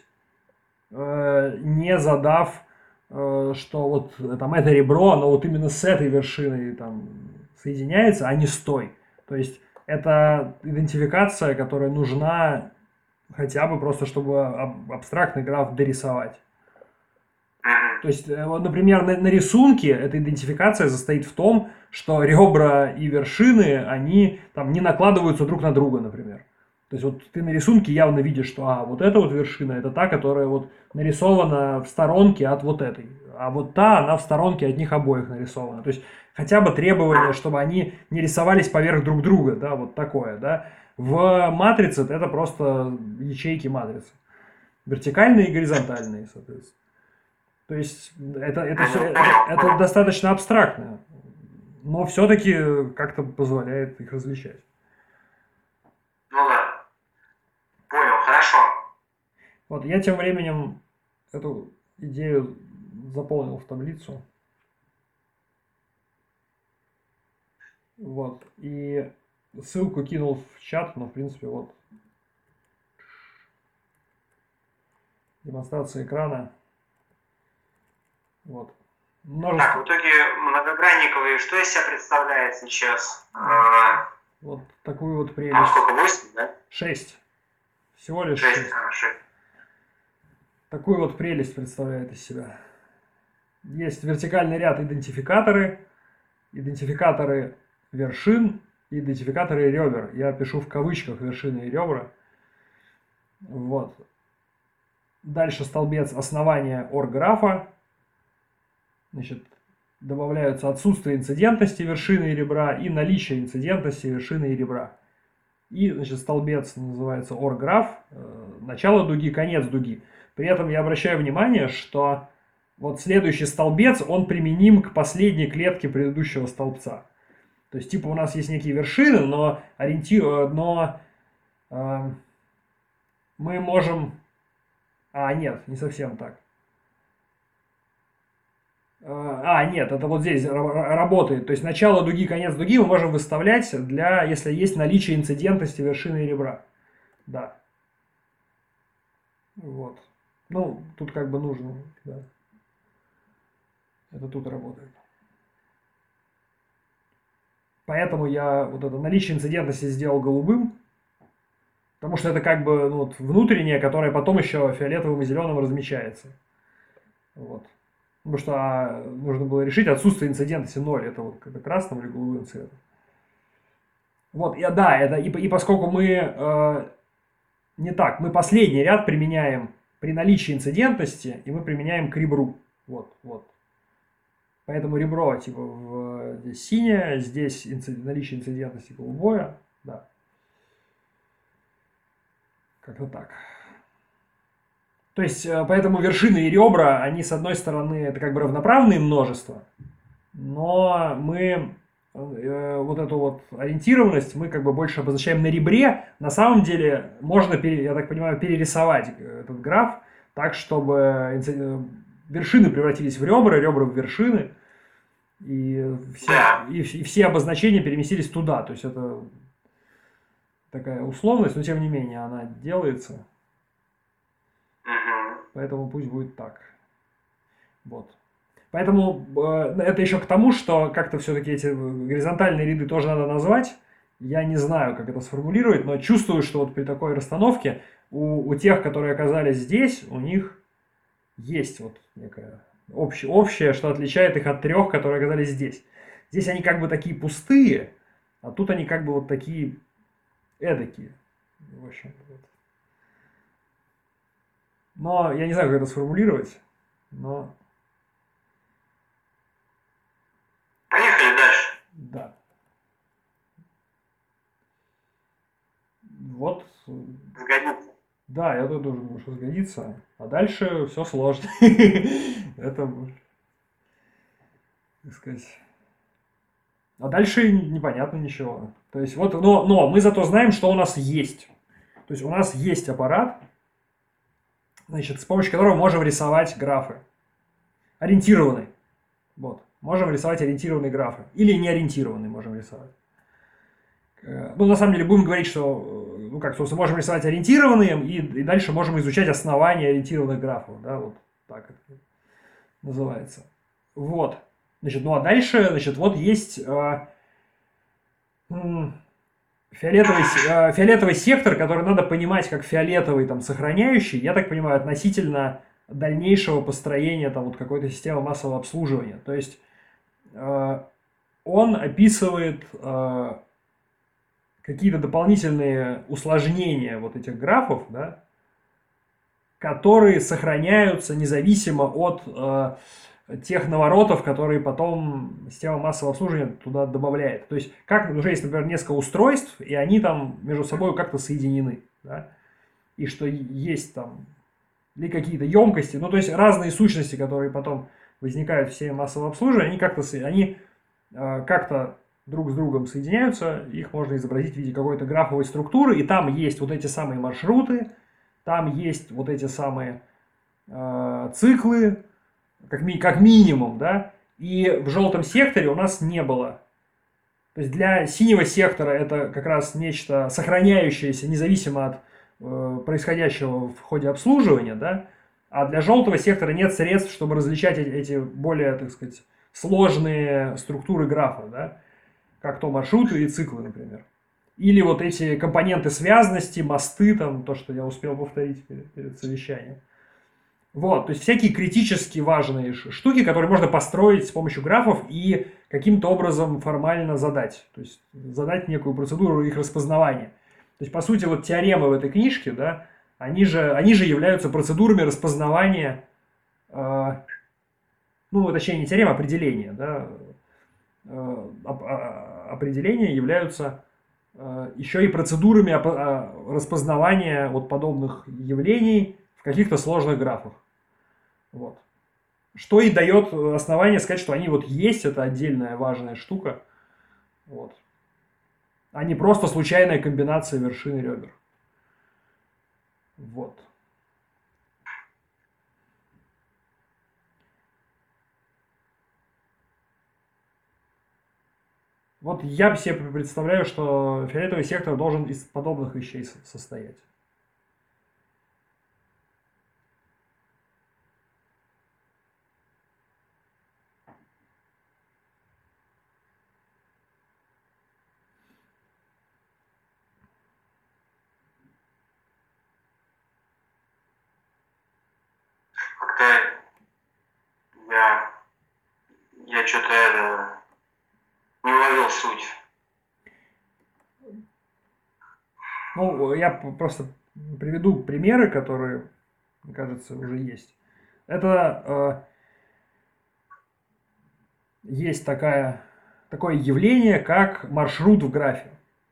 не задав, что вот там это ребро, оно вот именно с этой вершиной там соединяется, а не с той. То есть это идентификация, которая нужна хотя бы просто, чтобы абстрактный граф дорисовать. То есть, вот, например, на рисунке эта идентификация состоит в том, что ребра и вершины, они там не накладываются друг на друга, например. То есть, вот ты на рисунке явно видишь, что вот эта вот вершина, это та, которая вот нарисована в сторонке от вот этой. А вот та, она в сторонке от них обоих нарисована. То есть, хотя бы требование, чтобы они не рисовались поверх друг друга, да, вот такое, да. В матрице это просто ячейки матрицы. Вертикальные и горизонтальные, соответственно. То есть это достаточно абстрактно, но все-таки как-то позволяет их различать. Ну да. Понял, хорошо. Вот я тем временем эту идею заполнил в таблицу. Вот. И ссылку кинул в чат, но в принципе вот демонстрация экрана. Вот. Множество. Так, в итоге многогранниковый, что из себя представляет сейчас? Вот такую вот прелесть. А сколько, 8, да? 6. Всего лишь 6. 6. 6. Такую вот прелесть представляет из себя. Есть вертикальный ряд идентификаторы вершин и идентификаторы ребер. Я пишу в кавычках вершины и ребра. Вот. Дальше столбец основания орграфа. Значит, добавляются отсутствие инцидентности вершины и ребра и наличие инцидентности вершины и ребра. И, значит, столбец называется орграф, начало дуги, конец дуги. При этом я обращаю внимание, что вот следующий столбец, он применим к последней клетке предыдущего столбца. То есть, типа, у нас есть некие вершины, но мы можем... нет, не совсем так. Нет, это вот здесь работает. То есть начало дуги, конец дуги мы можем выставлять если есть наличие инцидентности вершины и ребра. Да. Вот. Ну, тут как бы нужно, да. Это тут работает. Поэтому я вот это наличие инцидентности сделал голубым. Потому что это как бы вот внутреннее, которое потом еще фиолетовым и зеленым размечается. Вот. Потому что нужно было решить отсутствие инцидентности 0. Это вот красным или голубым цветом. Вот, и поскольку мы мы последний ряд применяем при наличии инцидентности, и мы применяем к ребру. Вот. Поэтому ребро типа здесь синее, здесь наличие инцидентности голубое. Да. Как-то так. То есть, поэтому вершины и ребра, они с одной стороны, это как бы равноправные множества, но мы вот эту вот ориентированность мы как бы больше обозначаем на ребре. На самом деле можно, я так понимаю, перерисовать этот граф так, чтобы вершины превратились в ребра, ребра в вершины, и все обозначения переместились туда. То есть это такая условность, но тем не менее она делается. Поэтому пусть будет так. Вот. Поэтому это еще к тому, что как-то все-таки эти горизонтальные ряды тоже надо назвать. Я не знаю, как это сформулировать, но чувствую, что вот при такой расстановке у тех, которые оказались здесь, у них есть вот некое общее, что отличает их от трех, которые оказались здесь. Здесь они как бы такие пустые, а тут они как бы вот такие эдакие. В общем, вот. Но я не знаю, как это сформулировать, но... Поехали дальше. Да. Вот. Сгодится. Да, я тоже думаю, что сгодится. А дальше все сложно. Это, так сказать... А дальше непонятно ничего. То есть вот, но мы зато знаем, что у нас есть. То есть у нас есть аппарат, значит, с помощью которого можем рисовать графы. Ориентированный. Вот. Можем рисовать ориентированные графы. Или неориентированные можем рисовать. Ну, на самом деле, будем говорить, что, ну, как, собственно, можем рисовать ориентированные, и дальше можем изучать основания ориентированных графов. Да, вот так это называется. Вот. Значит, ну, а дальше, значит, вот есть фиолетовый сектор, который надо понимать как фиолетовый, там, сохраняющий, я так понимаю, относительно дальнейшего построения там вот какой-то системы массового обслуживания. То есть он описывает какие-то дополнительные усложнения вот этих графов, да, которые сохраняются независимо от тех наворотов, которые потом система массового обслуживания туда добавляет. То есть, как уже есть, например, несколько устройств, и они там между собой как-то соединены, да, и что есть там или какие-то емкости, ну, то есть разные сущности, которые потом возникают в системе массового обслуживания, они как-то друг с другом соединяются, их можно изобразить в виде какой-то графовой структуры, и там есть вот эти самые маршруты, там есть вот эти самые циклы, как минимум, да, и в желтом секторе у нас не было. То есть для синего сектора это как раз нечто сохраняющееся независимо от происходящего в ходе обслуживания, да, а для желтого сектора нет средств, чтобы различать эти более, так сказать, сложные структуры графа, да, как то маршруты и циклы, например. Или вот эти компоненты связности, мосты, там, то, что я успел повторить перед совещанием. Вот, то есть всякие критически важные штуки, которые можно построить с помощью графов и каким-то образом формально задать. То есть задать некую процедуру их распознавания. То есть, по сути, вот теоремы в этой книжке, да, они же являются процедурами распознавания, ну, точнее, не теорема, определения, да, определения являются еще и процедурами распознавания вот подобных явлений в каких-то сложных графах. Вот. Что и дает основание сказать, что они вот есть, это отдельная важная штука. Вот. А не просто случайная комбинация вершин и ребер. Вот. Вот я себе представляю, что фиолетовый сектор должен из подобных вещей состоять. Как-то я что-то не уловил суть. Ну, я просто приведу примеры, которые, мне кажется, уже есть. Это есть такое явление, как маршрут в графе.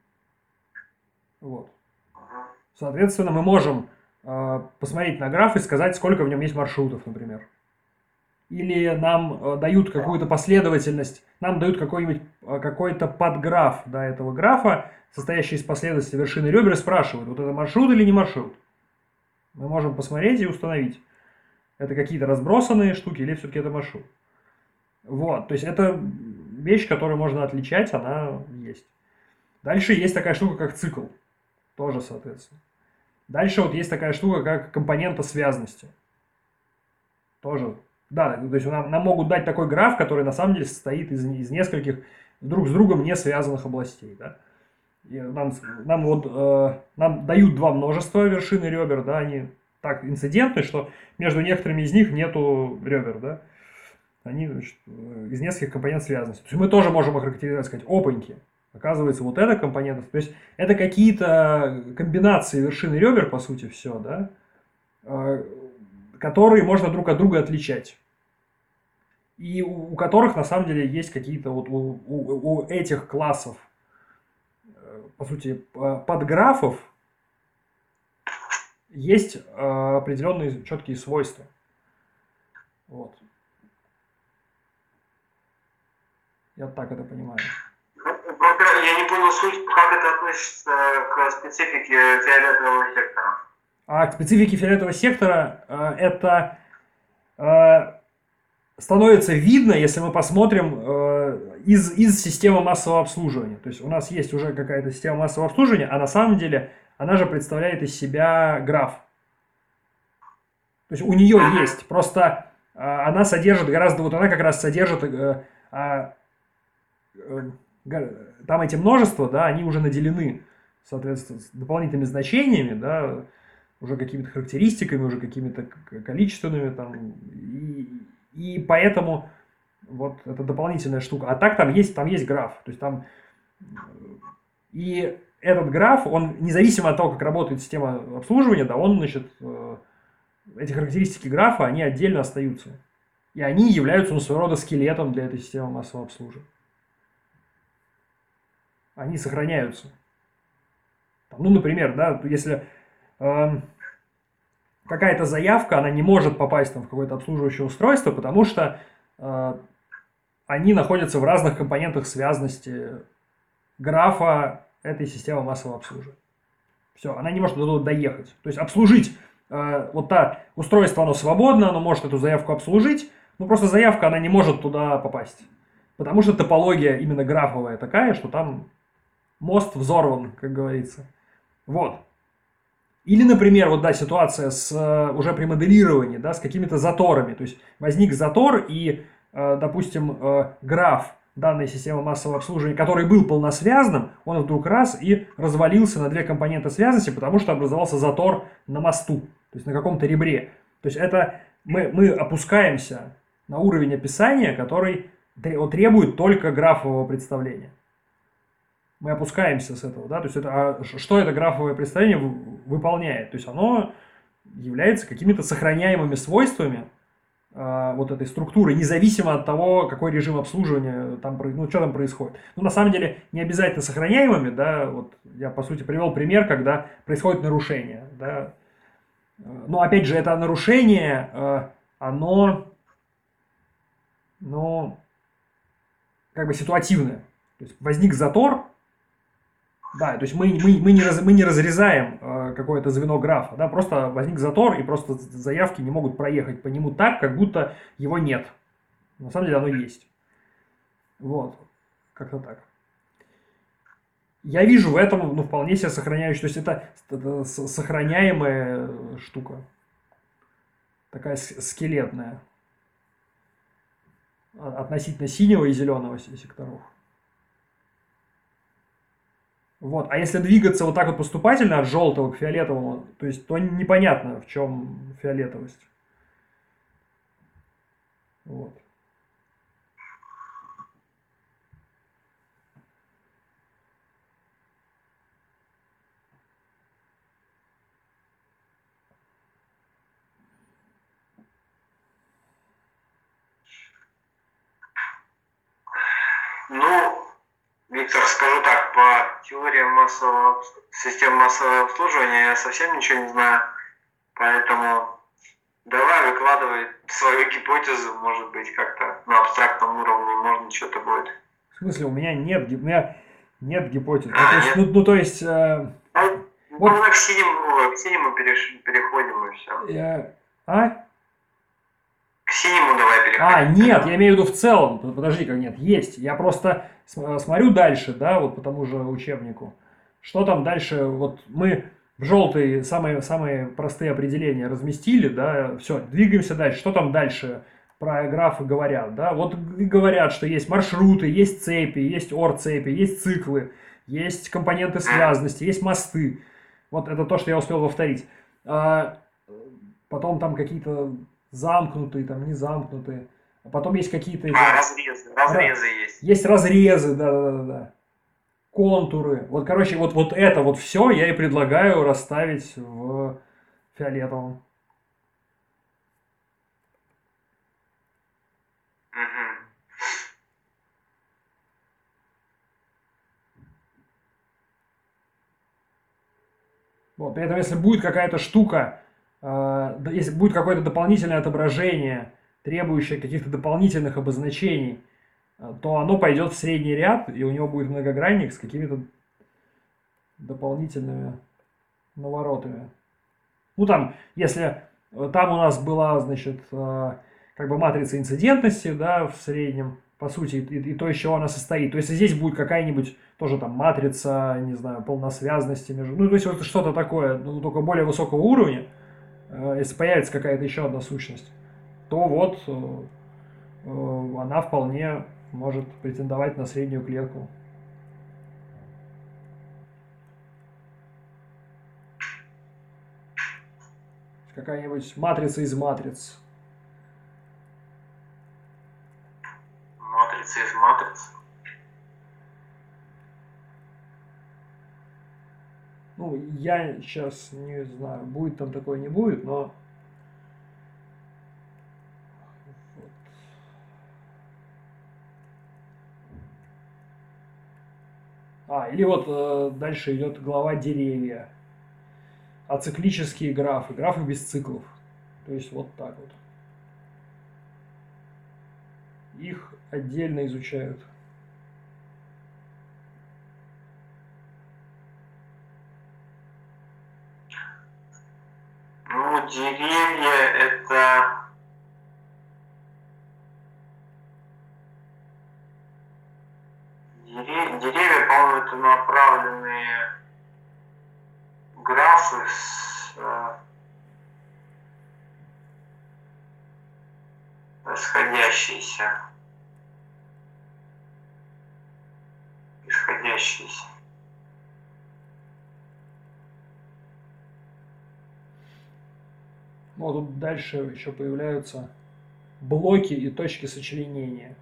Вот. Соответственно, мы можем посмотреть на граф и сказать, сколько в нем есть маршрутов, например. или нам дают какую-то последовательность, нам дают какой-то подграф, да, этого графа, состоящий из последовательности вершины ребер, и спрашивают, вот это маршрут или не маршрут. Мы можем посмотреть и установить, это какие-то разбросанные штуки или все-таки это маршрут. Вот, то есть это вещь, которую можно отличать, она есть. Дальше есть такая штука, как цикл, тоже, соответственно. Дальше вот есть такая штука, как компонента связности. Тоже. Да, то есть нам могут дать такой граф, который на самом деле состоит из нескольких друг с другом не связанных областей. Да? И нам дают два множества вершины ребер, да, они так инцидентны, что между некоторыми из них нету ребер, да. Они, значит, из нескольких компонентов связанности. То есть мы тоже можем охарактеризовать, сказать, опаньки. Оказывается, вот это компонент. То есть это какие-то комбинации вершины ребер, по сути, все, да, которые можно друг от друга отличать. И у которых на самом деле есть какие-то вот у этих классов, по сути, подграфов есть определенные четкие свойства. Вот. Я так это понимаю. Я не понял суть, как это относится к специфике фиолетового сектора. А к специфике фиолетового сектора это становится видно, если мы посмотрим из системы массового обслуживания. То есть у нас есть уже какая-то система массового обслуживания, а на самом деле она же представляет из себя граф. То есть у нее есть, просто она содержит гораздо, вот она как раз содержит, там эти множества, да, они уже наделены, соответственно, дополнительными значениями, да, уже какими-то характеристиками, уже какими-то количественными, там, и поэтому вот это дополнительная штука. А так там есть граф, то есть там, и этот граф, он независимо от того, как работает система обслуживания, да, он, значит, эти характеристики графа, они отдельно остаются. И они являются, ну, своего рода скелетом для этой системы массового обслуживания. Они сохраняются. Ну, например, да, если какая-то заявка, она не может попасть там в какое-то обслуживающее устройство, потому что они находятся в разных компонентах связности графа этой системы массового обслуживания. Все, она не может до туда доехать. То есть обслужить вот то устройство, оно свободно, оно может эту заявку обслужить, но просто заявка, она не может туда попасть. Потому что топология именно графовая такая, что там мост взорван, как говорится. Вот. Или, например, вот, да, ситуация с уже при моделировании, да, с какими-то заторами. То есть возник затор и, допустим, граф данной системы массового обслуживания, который был полносвязным, он вдруг раз и развалился на две компоненты связности, потому что образовался затор на мосту, то есть на каком-то ребре. То есть это мы опускаемся на уровень описания, который требует только графового представления. Мы опускаемся с этого, да, то есть это, что это графовое представление выполняет? То есть оно является какими-то сохраняемыми свойствами вот этой структуры, независимо от того, какой режим обслуживания там, ну, что там происходит. Ну, на самом деле, не обязательно сохраняемыми, да, вот я, по сути, привел пример, когда происходит нарушение, да. Но, опять же, это нарушение, оно, ну, как бы ситуативное. То есть возник затор, да, то есть мы не разрезаем какое-то звено графа, да, просто возник затор, и просто заявки не могут проехать по нему так, как будто его нет. На самом деле оно есть. Вот, как-то так. Я вижу в этом, ну, вполне себе сохраняющую, то есть это сохраняемая штука. Такая скелетная. Относительно синего и зеленого секторов. Вот. А если двигаться вот так вот поступательно от желтого к фиолетовому, то есть то непонятно, в чем фиолетовость. Вот. Ну, Виктор, скажу так, по теории систем массового обслуживания я совсем ничего не знаю, поэтому Давай, выкладывай свою гипотезу, может быть, как-то на абстрактном уровне, можно что-то будет. В смысле, у меня нет гипотез. Ну, то А, есть, нет? то есть, Ну, вот, тогда к синему переходим и все. а? К синему давай переходить Нет, тогда. я имею в виду в целом. Подожди, как нет, есть. Я просто смотрю дальше, да, вот по тому же учебнику. Что там дальше? Вот мы в желтые самые простые определения разместили, да, все, двигаемся дальше. Что там дальше про графы говорят, да? Вот и говорят, что есть маршруты, есть цепи, есть ор-цепи, есть циклы, есть компоненты связности, есть мосты. Вот это то, что я успел повторить. А потом там какие-то замкнутые, там не замкнутые. А потом есть какие-то эти... Разрезы есть. Есть разрезы, да. Контуры. Вот, короче, вот это вот все я и предлагаю расставить в фиолетовом. Мгм. Вот. При этом, если будет какая-то штука, если будет какое-то дополнительное отображение, требующее каких-то дополнительных обозначений, то оно пойдет в средний ряд, и у него будет многогранник с какими-то дополнительными наворотами. Ну, там, если там у нас была, значит, как бы матрица инцидентности, да, в среднем, по сути, и то, из чего она состоит. То есть здесь будет какая-нибудь тоже там матрица, не знаю, полносвязности между... Ну, то есть вот что-то такое, ну, только более высокого уровня, если появится какая-то еще одна сущность, то вот она вполне может претендовать на среднюю клетку. Какая-нибудь матрица из матриц. Матрица из матриц. Ну, я сейчас не знаю, будет там такое, не будет, но... Или вот дальше идет глава деревья. Ациклические графы. Графы без циклов. То есть вот так вот. Их отдельно изучают. Ну, деревья это... Деревья, по-моему, это направленные графы расходящиеся, исходящиеся. Ну, а тут дальше еще появляются блоки и точки сочленения.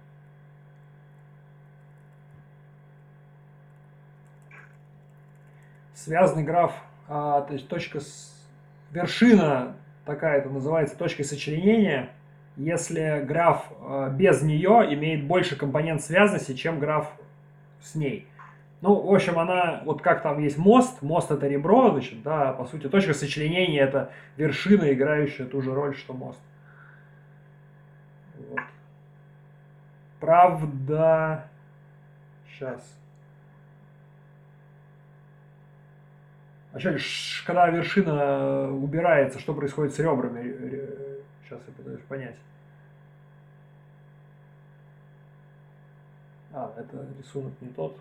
Связанный граф, то есть вершина такая-то называется точкой сочленения, если граф без нее имеет больше компонент связности, чем граф с ней. Ну, в общем, она, вот как там есть мост это ребро, значит, да, по сути, точка сочленения это вершина, играющая ту же роль, что мост. Вот. Правда, сейчас. А что, когда вершина убирается, что происходит с ребрами? Сейчас я пытаюсь понять. Это рисунок не тот.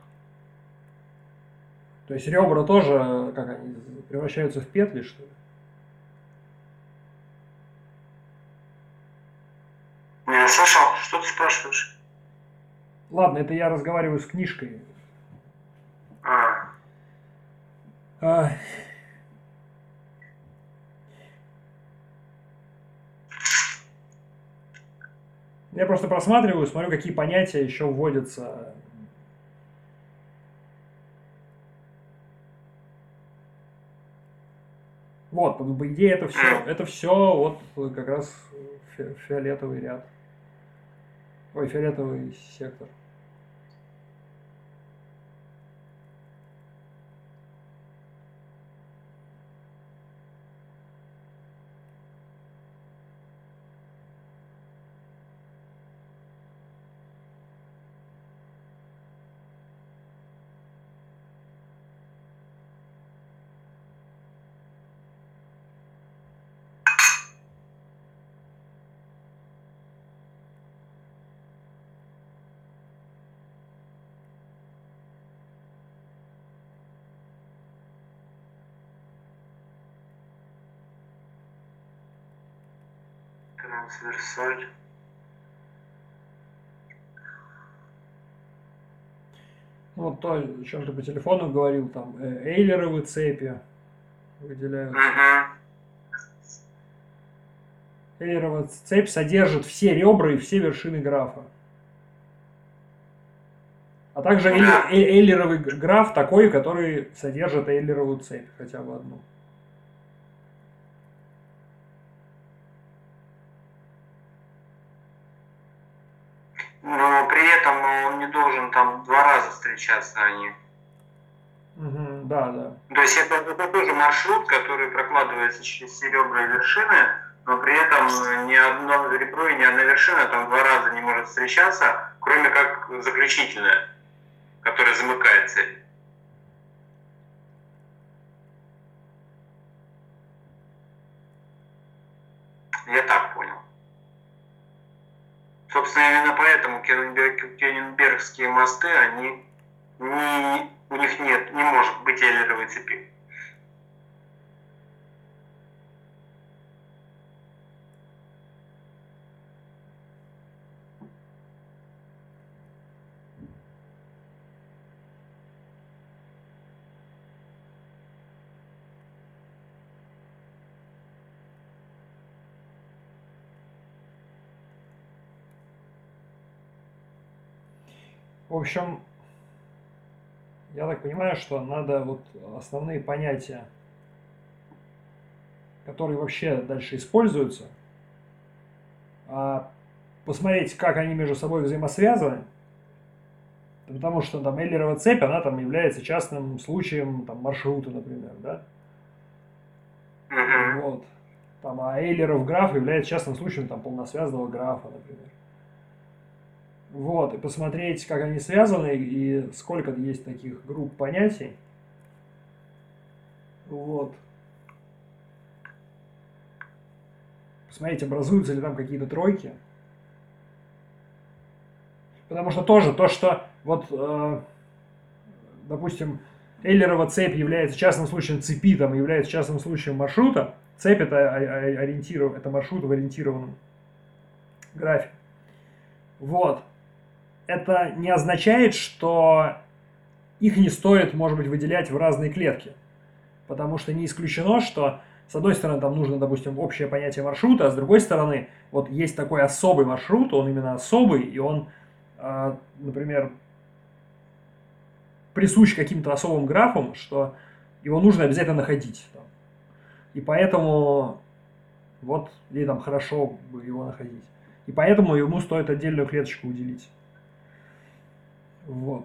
То есть ребра тоже, как они, превращаются в петли, что ли? Не слышал, что ты спрашиваешь? Ладно, это я разговариваю с книжкой. А, А, Я просто просматриваю, смотрю, какие понятия еще вводятся. Вот, по идее, это все вот как раз фиолетовый ряд. Ой, фиолетовый сектор. Трансверсаль. Вот то, о чем ты по телефону говорил, там Эйлеровы цепи выделяются. Угу. Эйлерова цепь содержит все ребра и все вершины графа. А также Да. Эйлеровый граф такой, который содержит Эйлерову цепь, хотя бы одну. Но при этом он не должен там два раза встречаться они. Угу, да, да. То есть это тоже маршрут, который прокладывается через все ребра и вершины, но при этом ни одно ребро и ни одна вершина там два раза не может встречаться, кроме как заключительная, которая замыкает цепь. Я так понял. Собственно, именно поэтому Кёнигсбергские мосты, они у них не может быть Эйлеровой цепи. В общем, я так понимаю, что надо вот основные понятия, которые вообще дальше используются, посмотреть, как они между собой взаимосвязаны, потому что там Эйлерова цепь, она там является частным случаем там, маршрута, например, да? Угу. Вот. Там, а Эйлеров граф является частным случаем там, полносвязанного графа, например. Вот, и посмотреть, как они связаны и сколько есть таких групп понятий. Вот. Посмотреть, образуются ли там какие-то тройки. Потому что тоже то, что вот, допустим, Эйлерова цепь является частным случаем цепи, там, является частным случаем маршрута. Цепь это маршрут в ориентированном графе. Вот. Это не означает, что их не стоит, может быть, выделять в разные клетки. Потому что не исключено, что с одной стороны там нужно, допустим, общее понятие маршрута, а с другой стороны вот есть такой особый маршрут, он именно особый, и он, например, присущ каким-то особым графам, что его нужно обязательно находить. И поэтому вот, или там хорошо бы его находить. И поэтому ему стоит отдельную клеточку уделить. Вот.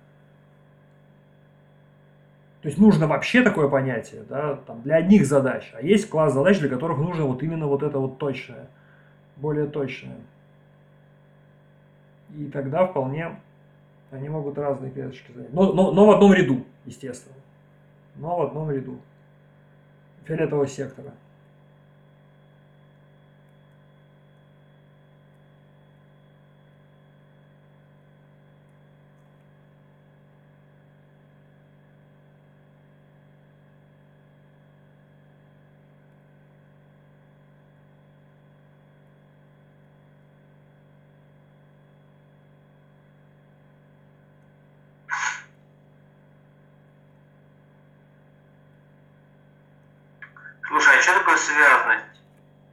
То есть нужно вообще такое понятие, да, там, для одних задач, а есть класс задач, для которых нужно вот именно вот это вот точное, более точное. И тогда вполне они могут разные клеточки занять. Но в одном ряду, естественно. Но в одном ряду. Фиолетового сектора. Слушай, а что такое связность?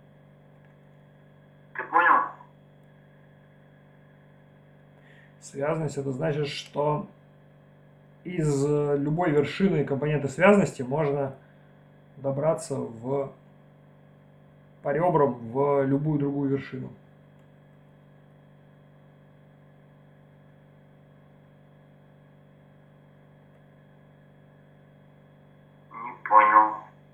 Ты понял? Связность это значит, что из любой вершины компонента связности можно добраться по ребрам в любую другую вершину. Не понял.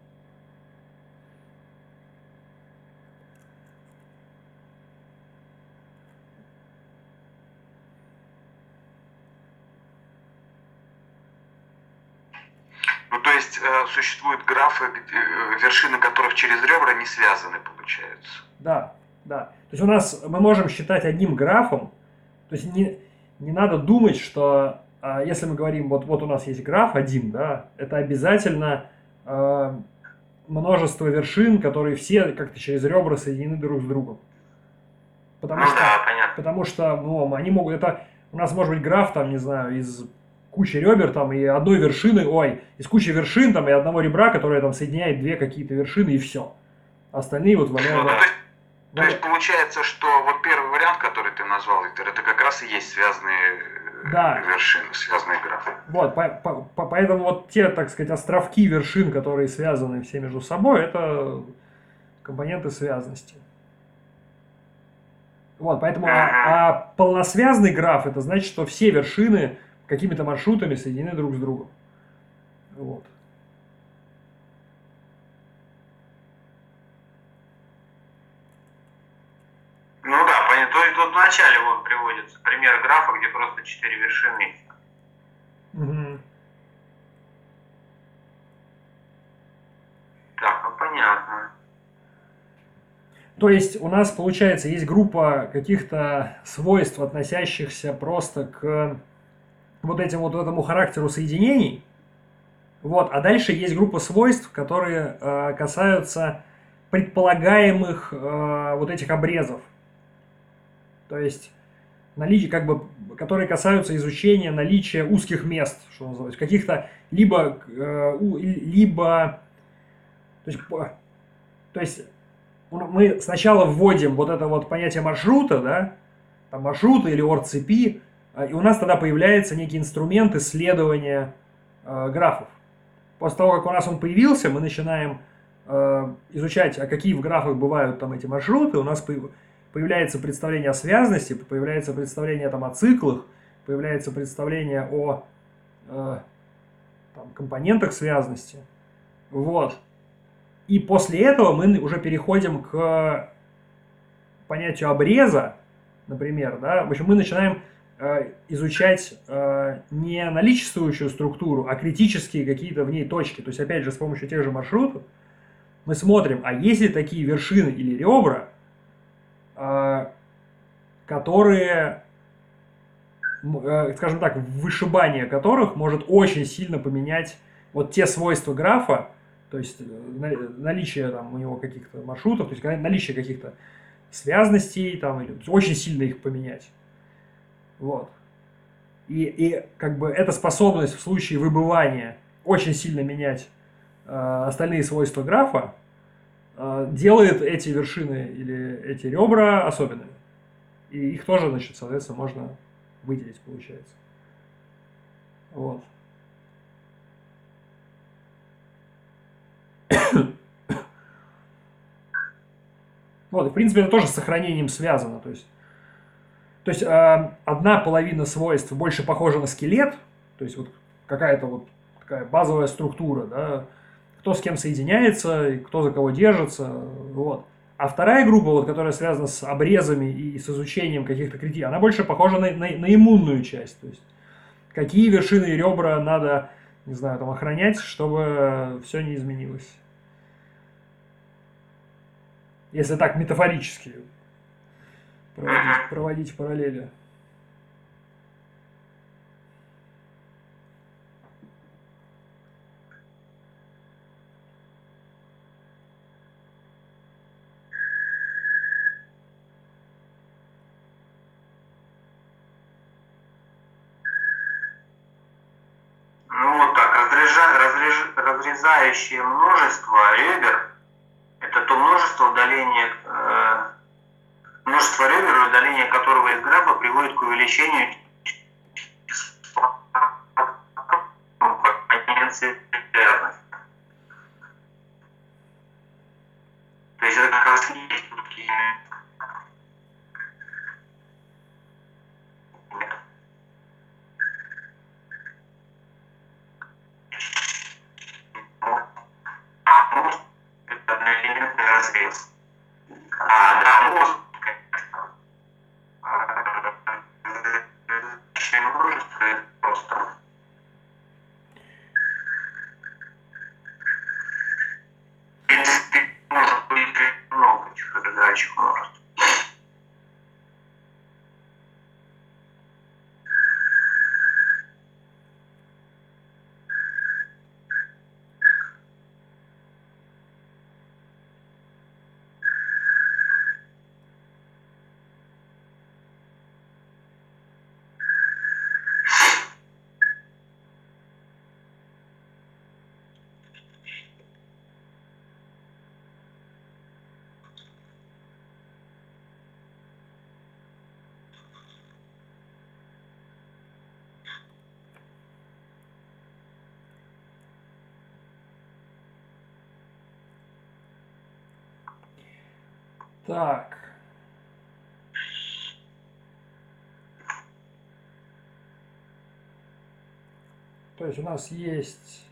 Ну, то есть существуют графы, вершины которых через ребра не связаны, получается. Да, да. То есть мы можем считать одним графом, то есть не надо думать, что если мы говорим, вот у нас есть граф один, да, это обязательно множество вершин, которые все как-то через ребра соединены друг с другом. Потому Ну что, да, понятно. потому что, ну, они могут, это, у нас может быть граф, там, не знаю, из кучи ребер, там, и одной вершины, ой, из кучи вершин, там, и одного ребра, которое, там, соединяет две какие-то вершины, и все. Остальные вот Ну, валяют. то есть получается, что вот первый вариант, который ты назвал, Виктор, это как раз и есть связанные Да. вершины, связанные графы. Вот, поэтому вот те, так сказать, островки вершин, которые связаны все между собой, это компоненты связности. Вот, поэтому, а полносвязный граф, это значит, что все вершины какими-то маршрутами соединены друг с другом. Вот. Ну да, понятно. То есть тут в начале вот приводится пример графа, где просто 4 вершины. Угу. Так, ну понятно. То есть у нас, получается, есть группа каких-то свойств, относящихся просто к вот этому характеру соединений. Вот, а дальше есть группа свойств, которые касаются предполагаемых вот этих обрезов. То есть наличие, как бы, которые касаются изучения наличия узких мест, что называется, каких-то либо то есть мы сначала вводим вот это вот понятие маршрута, да, там маршрута или ор-цепи, и у нас тогда появляется некий инструмент исследования графов. После того, как у нас он появился, мы начинаем изучать, а какие в графах бывают там эти маршруты, у нас появляется представление о связности, появляется представление там, о циклах, появляется представление о там, компонентах связности. Вот. И после этого мы уже переходим к понятию обреза, например, да, в общем, мы начинаем изучать не наличествующую структуру, а критические какие-то в ней точки. То есть, опять же, с помощью тех же маршрутов мы смотрим, а есть ли такие вершины или ребра, которые, скажем так, вышибание которых может очень сильно поменять вот те свойства графа, то есть наличие там у него каких-то маршрутов, то есть наличие каких-то связностей, там, или очень сильно их поменять. Вот. И как бы эта способность в случае выбывания очень сильно менять остальные свойства графа делает эти вершины или эти ребра особенными. И их тоже, значит, соответственно, можно выделить, получается. Вот. Вот, и, в принципе, это тоже с сохранением связано. То есть одна половина свойств больше похожа на скелет, то есть вот какая-то вот такая базовая структура, да, кто с кем соединяется, кто за кого держится, вот. А вторая группа, вот, которая связана с обрезами и с изучением каких-то критерий, она больше похожа на иммунную часть. То есть какие вершины и ребра надо, не знаю, там охранять, чтобы все не изменилось. Если так метафорически проводить параллели. Ну вот так, разрезающее множество ребер – это то множество удаления, множество ребер, удаление которого из графа приводит к увеличению компоненции связности. То есть это как раз и есть такие. А мозг – это одноэлементный разрез. Да, мозг, конечно. Множество – это просто. В принципе, может быть много этих разрезающих множеств. Так. То есть у нас есть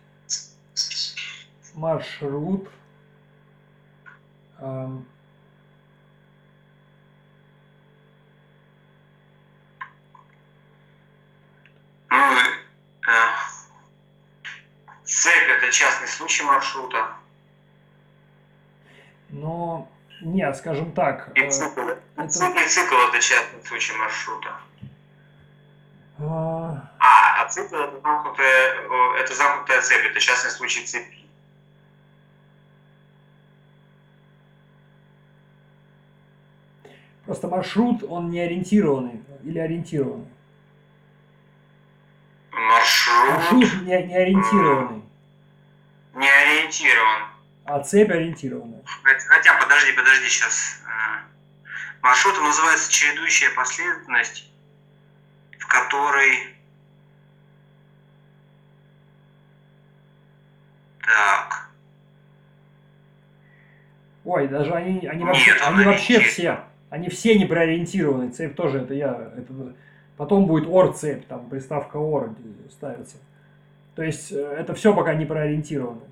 маршрут. эм, Ну, цепь это частный случай маршрута. Но нет, скажем так, И цикл. это, Цикл это частный случай маршрута. э, А цикл это замкнутая цепь, это частный случай цепи. просто маршрут, он не ориентированный или ориентированный. Маршрут Не ориентированный, не ориентирован. а цепь ориентированная. Хотя, подожди, сейчас. Маршрутом называется чередующая последовательность, в которой... Так. Ой, даже они Нет, вообще все, они все не проориентированы. Цепь тоже, это потом будет ор цепь, там приставка ор ставится. То есть это все пока не проориентировано.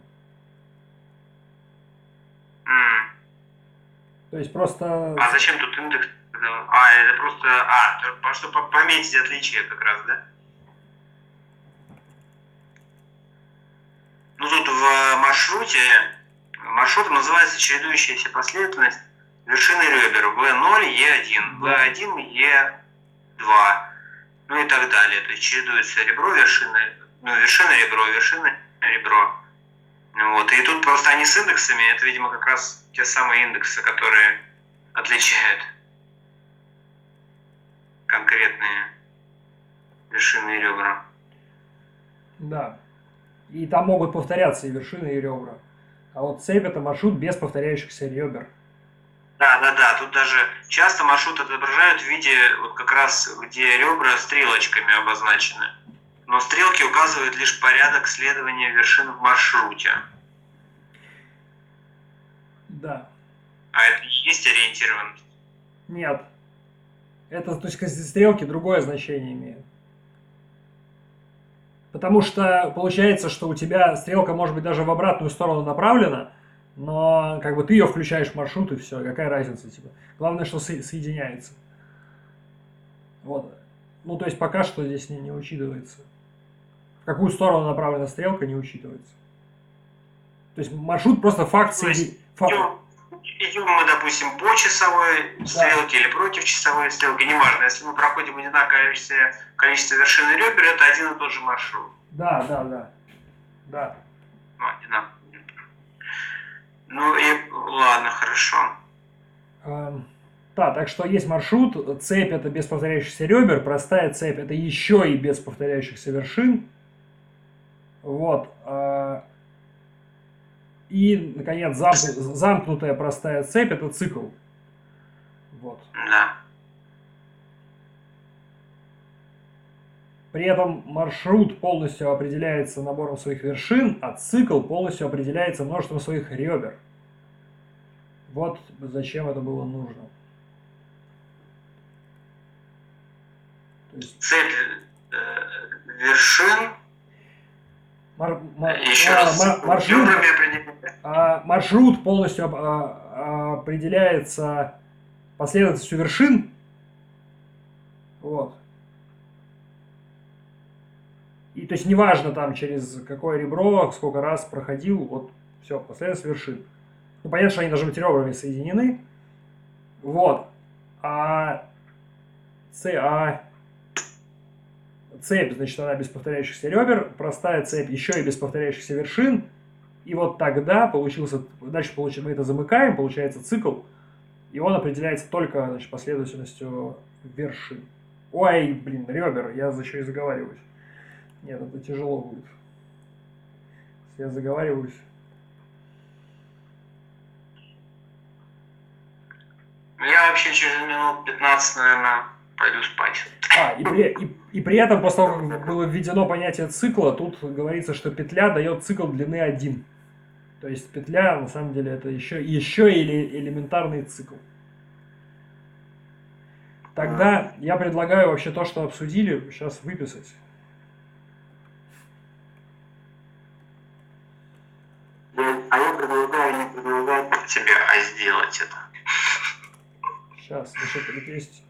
То есть просто... А зачем тут индекс? Это просто... чтобы пометить отличие как раз, да? Ну тут в маршрутом называется чередующаяся последовательность вершины ребер V0, E1, V1, E2, ну и так далее. То есть чередуется ребро, вершина, вершина, ребро. Вот. И тут просто они с индексами, это, видимо, как раз те самые индексы, которые отличают конкретные вершины и ребра. Да. И там могут повторяться и вершины, и ребра. А вот цепь это маршрут без повторяющихся ребер. Да. Тут даже часто маршрут отображают в виде вот как раз, где ребра стрелочками обозначены. Но стрелки указывают лишь порядок следования вершин в маршруте. Да. А это и есть ориентированность? Нет. Это, то есть, стрелки другое значение имеют. Потому что получается, что у тебя стрелка может быть даже в обратную сторону направлена, но как бы ты ее включаешь в маршрут и все, какая разница, типа. Главное, что соединяется. Вот. Ну, то есть пока что здесь не учитывается. В какую сторону направлена стрелка, не учитывается. То есть маршрут просто факт соединения. Идем мы, допустим, по часовой стрелке или против часовой стрелки, неважно. Если мы проходим одинаковое количество вершин и ребер, это один и тот же маршрут. Да. Ну, одинаково. Ну и ладно, хорошо. Да, так что есть маршрут, цепь это без повторяющихся ребер, простая цепь это еще и без повторяющихся вершин. Вот. И, наконец, замкнутая простая цепь это цикл. Вот. Да. При этом маршрут полностью определяется набором своих вершин, а цикл полностью определяется множеством своих ребер. Вот зачем это было нужно. То есть... Цепь вершин. Маршрут полностью определяется последовательностью вершин. Вот. И то есть неважно там через какое ребро, сколько раз проходил, вот все, последовательность вершин. Ну понятно, что они должны быть ребрами соединены. Вот. Цепь, значит, она без повторяющихся ребер, простая цепь еще и без повторяющихся вершин. И вот тогда дальше мы это замыкаем, получается цикл, и он определяется только, значит, последовательностью вершин. Ой, блин, ребер, я еще и заговариваюсь. Нет, это тяжело будет. Я заговариваюсь. Я вообще через минут 15, наверное, пойду спать. И при этом, после того, как было введено понятие цикла, тут говорится, что петля дает цикл длины 1. То есть петля, на самом деле, это еще или элементарный цикл. Тогда я предлагаю вообще то, что обсудили, сейчас выписать. А я предлагаю не предлагать тебе, а сделать это. Сейчас, значит, это есть...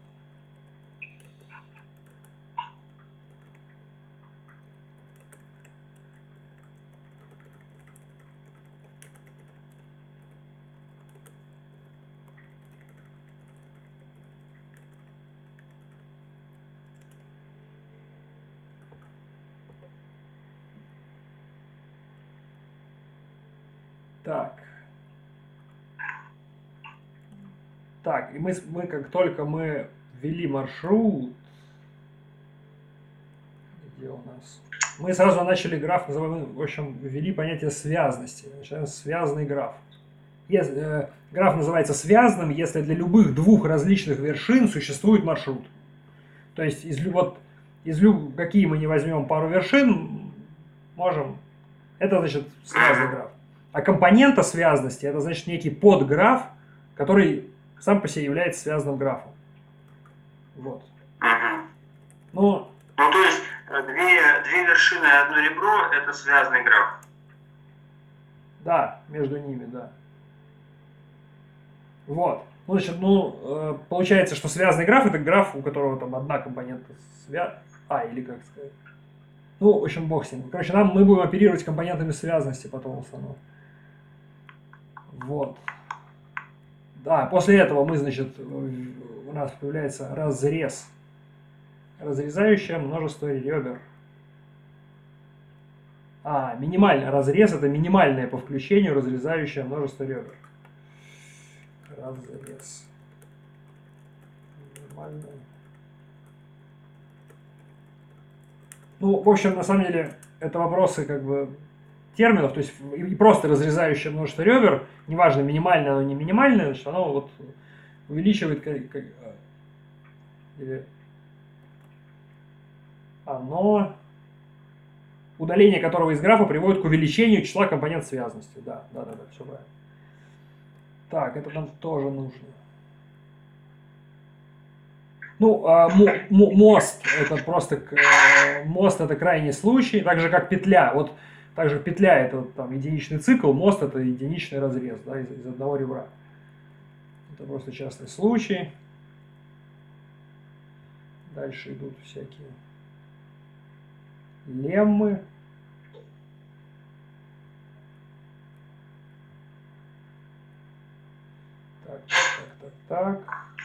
Так, и мы как только мы ввели маршрут, где у нас? Мы сразу начали граф, в общем, ввели понятие связности. Начинаем связанный граф. Граф называется связанным, если для любых двух различных вершин существует маршрут. То есть, какие мы не возьмем пару вершин, можем... Это значит связанный граф. А компонента связности, это значит некий подграф, который сам по себе является связанным графом. Вот. Ну, то есть, две вершины и одно ребро – это связанный граф. Да, между ними, да. Вот. Ну, значит, получается, что связанный граф – это граф, у которого там одна компонента или как сказать. Ну, в общем, бог с ним. Короче, мы будем оперировать компонентами связанности потом в основном. Вот. Да, после этого у нас появляется разрез. Разрезающее множество ребер. Минимальный разрез – это минимальное по включению разрезающее множество ребер. Разрез. Минимальное. Ну, в общем, на самом деле, это вопросы как бы терминов, то есть и просто разрезающее множество ребер, неважно, минимальное оно, не минимальное, значит, оно вот увеличивает удаление которого из графа приводит к увеличению числа компонент связности. Да, все правильно. Так, это нам тоже нужно. Ну, мост это просто мост это крайний случай, так же как петля. Вот также петля это там единичный цикл, мост это единичный разрез, да, из одного ребра. Это просто частный случай. Дальше идут всякие леммы. Так.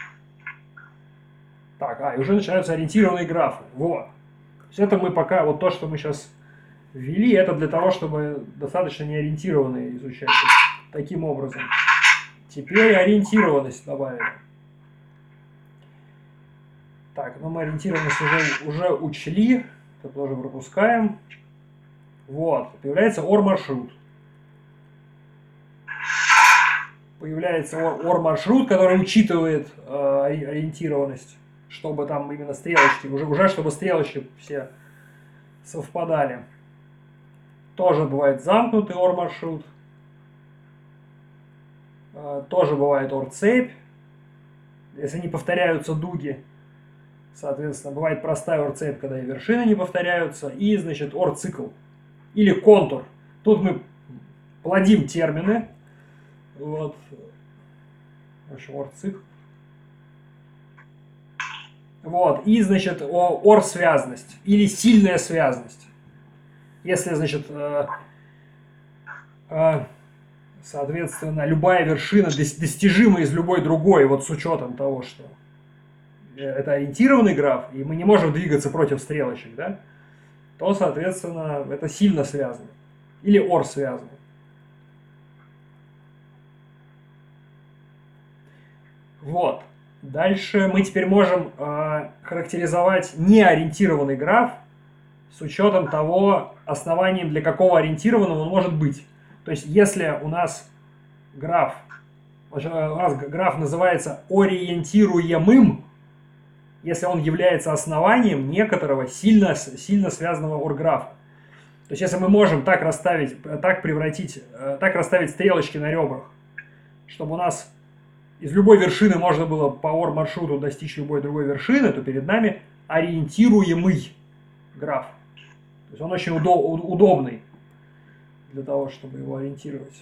И уже начинаются ориентированные графы. Вот. То есть это мы пока, вот то, что мы сейчас ввели, это для того, чтобы достаточно неориентированные изучать таким образом. Теперь ориентированность добавили. Так, мы ориентированность уже учли, это тоже пропускаем. Вот, появляется OR-маршрут. Появляется OR-маршрут, который учитывает ориентированность, чтобы там именно стрелочки, уже чтобы стрелочки все совпадали. Тоже бывает замкнутый OR-маршрут. Тоже бывает OR-цепь, если не повторяются дуги. Соответственно, бывает простая OR-цепь, когда и вершины не повторяются. И, значит, OR-цикл. Или контур. Тут мы плодим термины. Вот. В общем, OR-цикл. Вот. И, значит, OR-связность. Или сильная связность. Если, значит, соответственно, любая вершина достижима из любой другой, вот с учетом того, что это ориентированный граф, и мы не можем двигаться против стрелочек, да, то, соответственно, это сильно связано. Или OR связано. Вот. Дальше мы теперь можем характеризовать неориентированный граф с учетом того, основанием для какого ориентированного он может быть. То есть, если у нас граф называется ориентируемым, если он является основанием некоторого сильно связанного орграфа. То есть, если мы можем так расставить стрелочки на ребрах, чтобы у нас из любой вершины можно было по OR-маршруту достичь любой другой вершины, то перед нами ориентируемый граф. То есть он очень удобный для того, чтобы его ориентировать.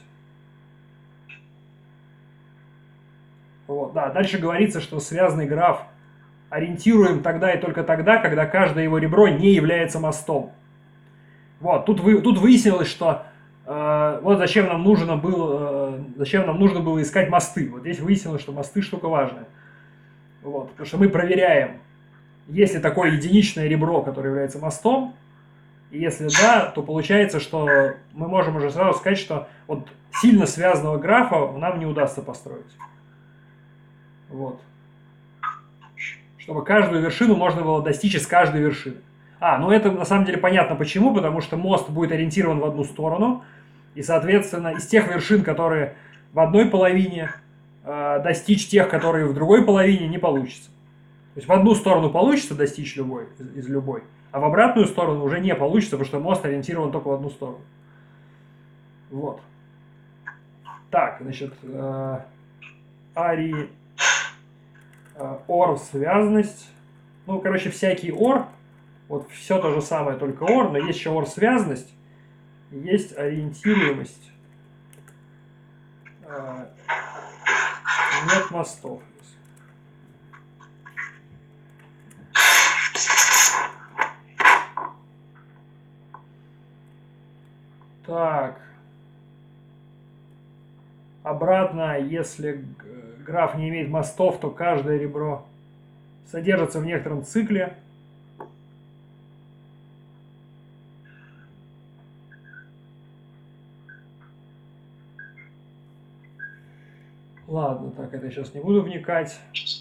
Вот, да, дальше говорится, что связанный граф ориентируем тогда и только тогда, когда каждое его ребро не является мостом. Вот, тут выяснилось, что вот зачем нам нужно было искать мосты. Вот здесь выяснилось, что мосты штука важная. Вот, потому что мы проверяем, есть ли такое единичное ребро, которое является мостом. И если да, то получается, что мы можем уже сразу сказать, что вот сильно связанного графа нам не удастся построить. Вот. Чтобы каждую вершину можно было достичь из каждой вершины. Ну это на самом деле понятно почему, потому что мост будет ориентирован в одну сторону, и, соответственно, из тех вершин, которые в одной половине, достичь тех, которые в другой половине, не получится. То есть в одну сторону получится достичь из любой, а в обратную сторону уже не получится, потому что мост ориентирован только в одну сторону. Вот. Так, значит, OR связность. Ну, короче, всякий OR. Вот все то же самое, только OR, но есть еще OR связность, есть ориентируемость. Нет мостов. Так. Обратно, если граф не имеет мостов, то каждое ребро содержится в некотором цикле. Ладно, так, это я сейчас не буду вникать.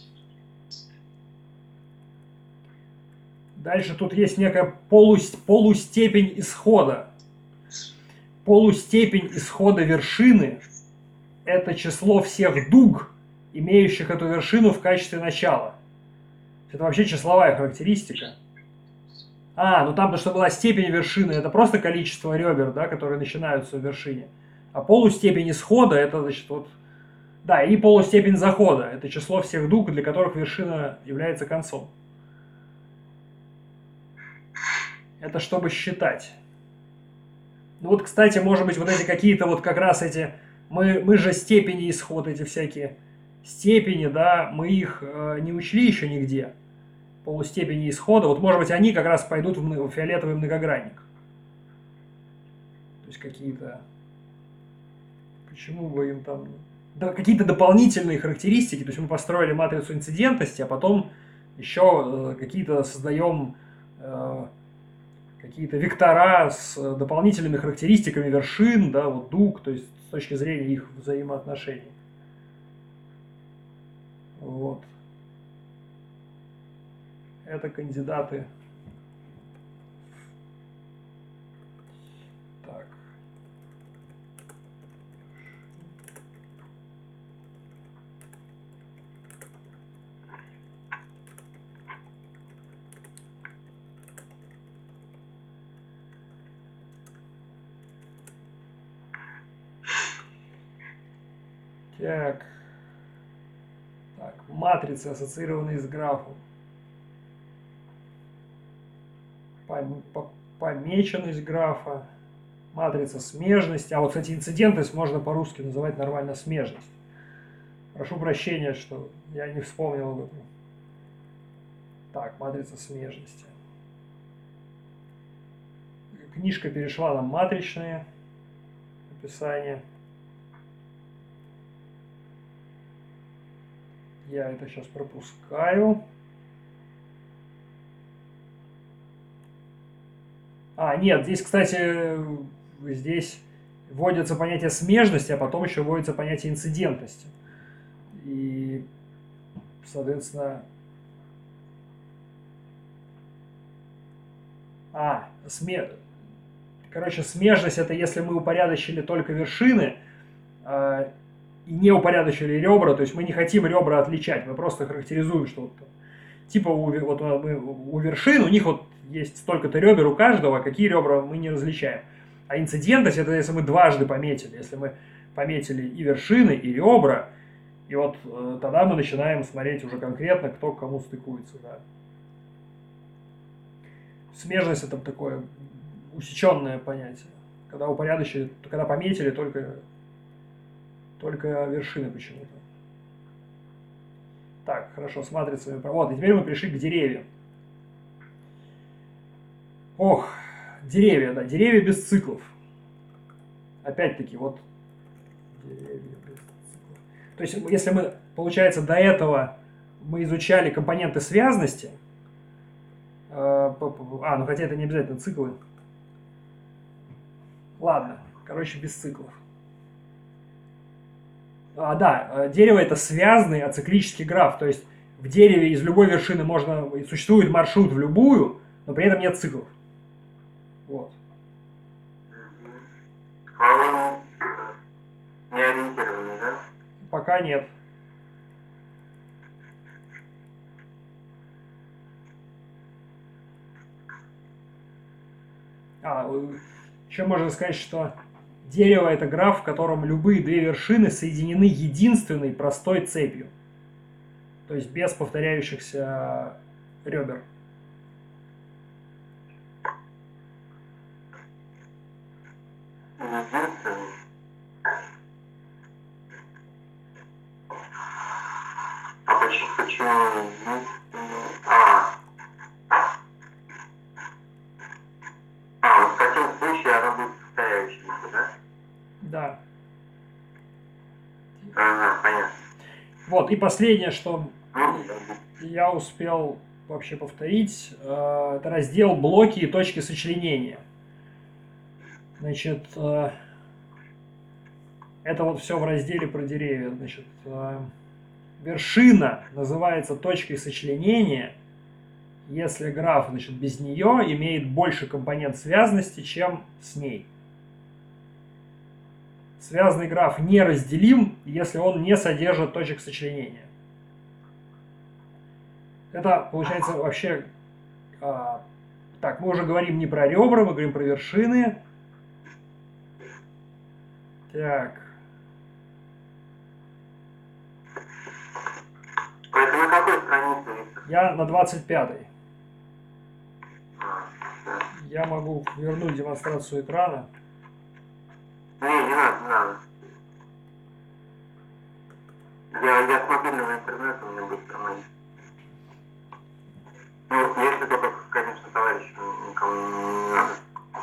Дальше тут есть некая полустепень исхода. Полустепень исхода вершины – это число всех дуг, имеющих эту вершину в качестве начала. Это вообще числовая характеристика. Ну там, что была степень вершины, это просто количество ребер, да, которые начинаются в вершине. А полустепень исхода – это, значит, вот... Да, и полустепень захода – это число всех дуг, для которых вершина является концом. Это чтобы считать. Ну вот, кстати, может быть, вот эти какие-то вот как раз эти... Мы же степени исход, эти всякие степени, да, мы их не учли еще нигде. Полустепени исхода. Вот, может быть, они как раз пойдут в фиолетовый многогранник. То есть какие-то... Почему бы им там... Да, какие-то дополнительные характеристики. То есть мы построили матрицу инцидентности, а потом еще какие-то создаем... какие-то вектора с дополнительными характеристиками вершин, да, вот дуг, то есть с точки зрения их взаимоотношений. Вот. Это кандидаты. Так. Так, матрицы, ассоциированные с графом. Помеченность графа. Матрица смежности. А вот, кстати, инцидентность можно по-русски называть нормально смежность. Прошу прощения, что я не вспомнил об этом. Так, матрица смежности. Книжка перешла на матричные описания. Я это сейчас пропускаю. Нет, здесь, кстати, здесь вводится понятие смежности, а потом еще вводится понятие инцидентности. И, соответственно... Короче, смежность — это если мы упорядочили только вершины, и не упорядочили ребра, то есть мы не хотим ребра отличать, мы просто характеризуем, что вот, типа у вершин у них вот есть столько-то ребер у каждого, какие ребра мы не различаем. А инцидентность — это если мы дважды пометили, если мы пометили и вершины, и ребра, И вот тогда мы начинаем смотреть уже конкретно, кто к кому стыкуется. Да. Смежность — это такое усеченное понятие. Когда упорядочили, когда пометили только вершины почему-то. Так, хорошо, с матрицами. Вот, и теперь мы пришли к деревьям. Ох, деревья, да, деревья без циклов. Опять-таки, вот деревья без циклов. То есть, если мы, получается, до этого мы изучали компоненты связности, ну хотя это не обязательно циклы. Ладно, короче, без циклов. Да, дерево — это связанный ациклический граф, то есть в дереве из любой вершины существует маршрут в любую, но при этом нет циклов. Вот. А он не ориентированный, да? Пока нет. Еще можно сказать, что дерево — это граф, в котором любые две вершины соединены единственной простой цепью. То есть без повторяющихся ребер. Единственный. А почему единственный? В таком случае оно будет повторяющимся, да? Да. Ага, понятно. Вот, и последнее, что я успел вообще повторить, это раздел блоки и точки сочленения. Значит, это вот все в разделе про деревья. Значит, вершина называется точкой сочленения, если граф, значит, без нее имеет больше компонент связности, чем с ней. Связанный граф неразделим, если он не содержит точек сочленения. Это получается вообще... так, мы уже говорим не про ребра, мы говорим про вершины. Так. Это на какой странице? Я на 25-й. Я могу вернуть демонстрацию экрана. Не надо, не надо. Я с мобильного интернета, у меня быстро найти. Ну, если только, конечно, товарищ, никому не надо.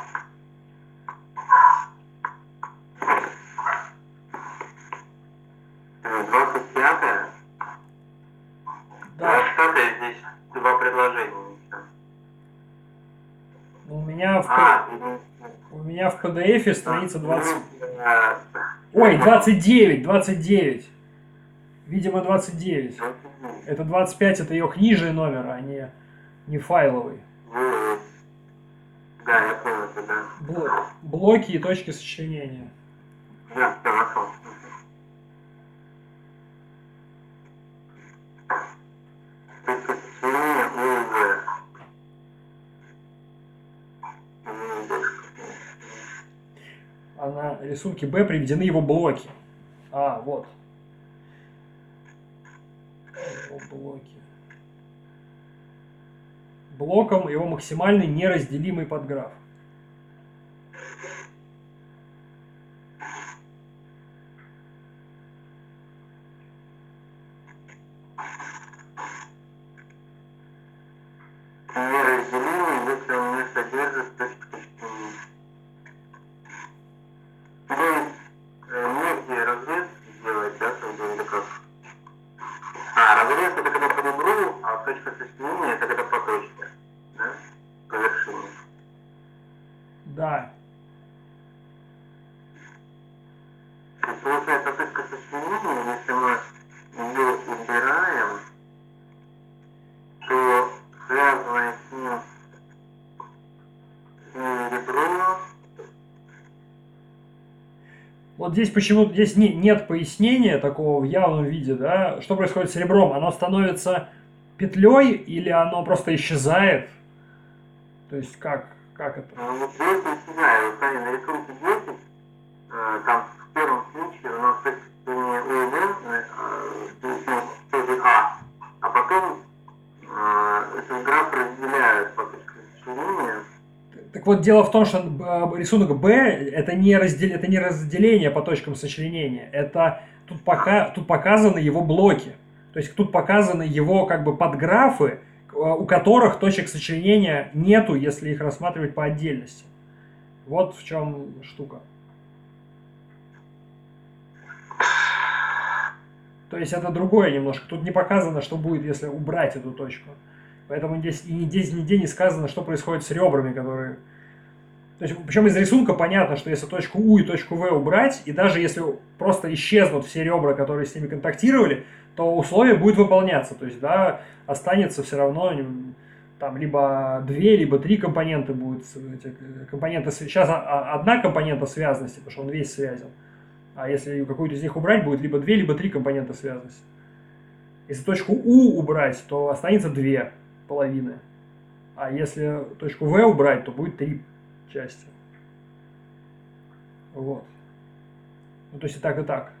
Да. 25-е здесь два предложения. У меня в PDF страница 20... Ой, 29. Видимо, 29. Это 25, это ее книжный номер, а не файловый. Да, я понял это, да. Блоки и точки сочленения. Да, все, нашел. А на рисунке Б приведены его блоки. Вот. Его блоки. Блоком его максимальный неразделимый подграф. Неразделимый, если он не содержит точки сочленения. Негде разрез сделать, да, или как? Разрез — это когда по ребру, а точка сочленения — это когда по точке, да, по вершине. Да. И получается, точка сочленения, если мы ее убираем, то связанное с ним ребро. Вот здесь почему-то нет пояснения такого в явном виде, да? Что происходит с ребром? Оно становится петлей или оно просто исчезает? То есть как это? Ну, здесь не знаю, вот, на рисунке 10, там в первом случае у нас точка сочленения У и В, тоже А потом этот граф разделяют по точкам сочленения. Так вот, дело в том, что рисунок Б это не разделение по точкам сочленения, это тут показаны его блоки. То есть тут показаны его как бы подграфы, у которых точек сочленения нету, если их рассматривать по отдельности. Вот в чем штука. То есть это другое немножко. Тут не показано, что будет, если убрать эту точку. Поэтому здесь и нигде не сказано, что происходит с ребрами, которые... То есть, причем из рисунка понятно, что если точку У и точку В убрать, и даже если просто исчезнут все ребра, которые с ними контактировали, то условие будет выполняться. То есть, да, останется все равно там либо 2, либо 3 компоненты будут. Компоненты, сейчас одна компонента связности, потому что он весь связан. А если какую-то из них убрать, будет либо 2, либо 3 компонента связности. Если точку У убрать, то останется 2 половины. А если точку В убрать, то будет 3 части. Вот. Ну, то есть и так, и так.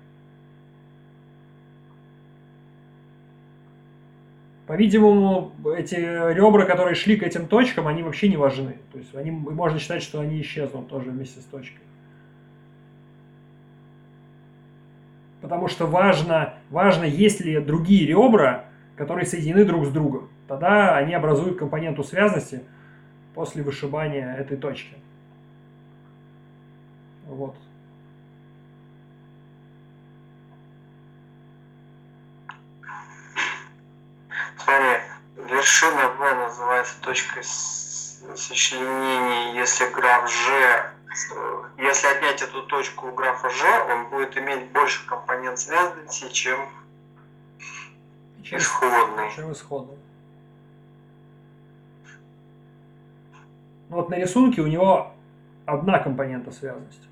По-видимому, эти ребра, которые шли к этим точкам, они вообще не важны. То есть можно считать, что они исчезнут тоже вместе с точкой. Потому что важно, есть ли другие ребра, которые соединены друг с другом. Тогда они образуют компоненту связности после вышибания этой точки. Вот. Смотри, вершина В называется точкой сочленения, если граф G, если отнять эту точку у графа G, он будет иметь больше компонент связности, чем исходный. Ну вот на рисунке у него одна компонента связности.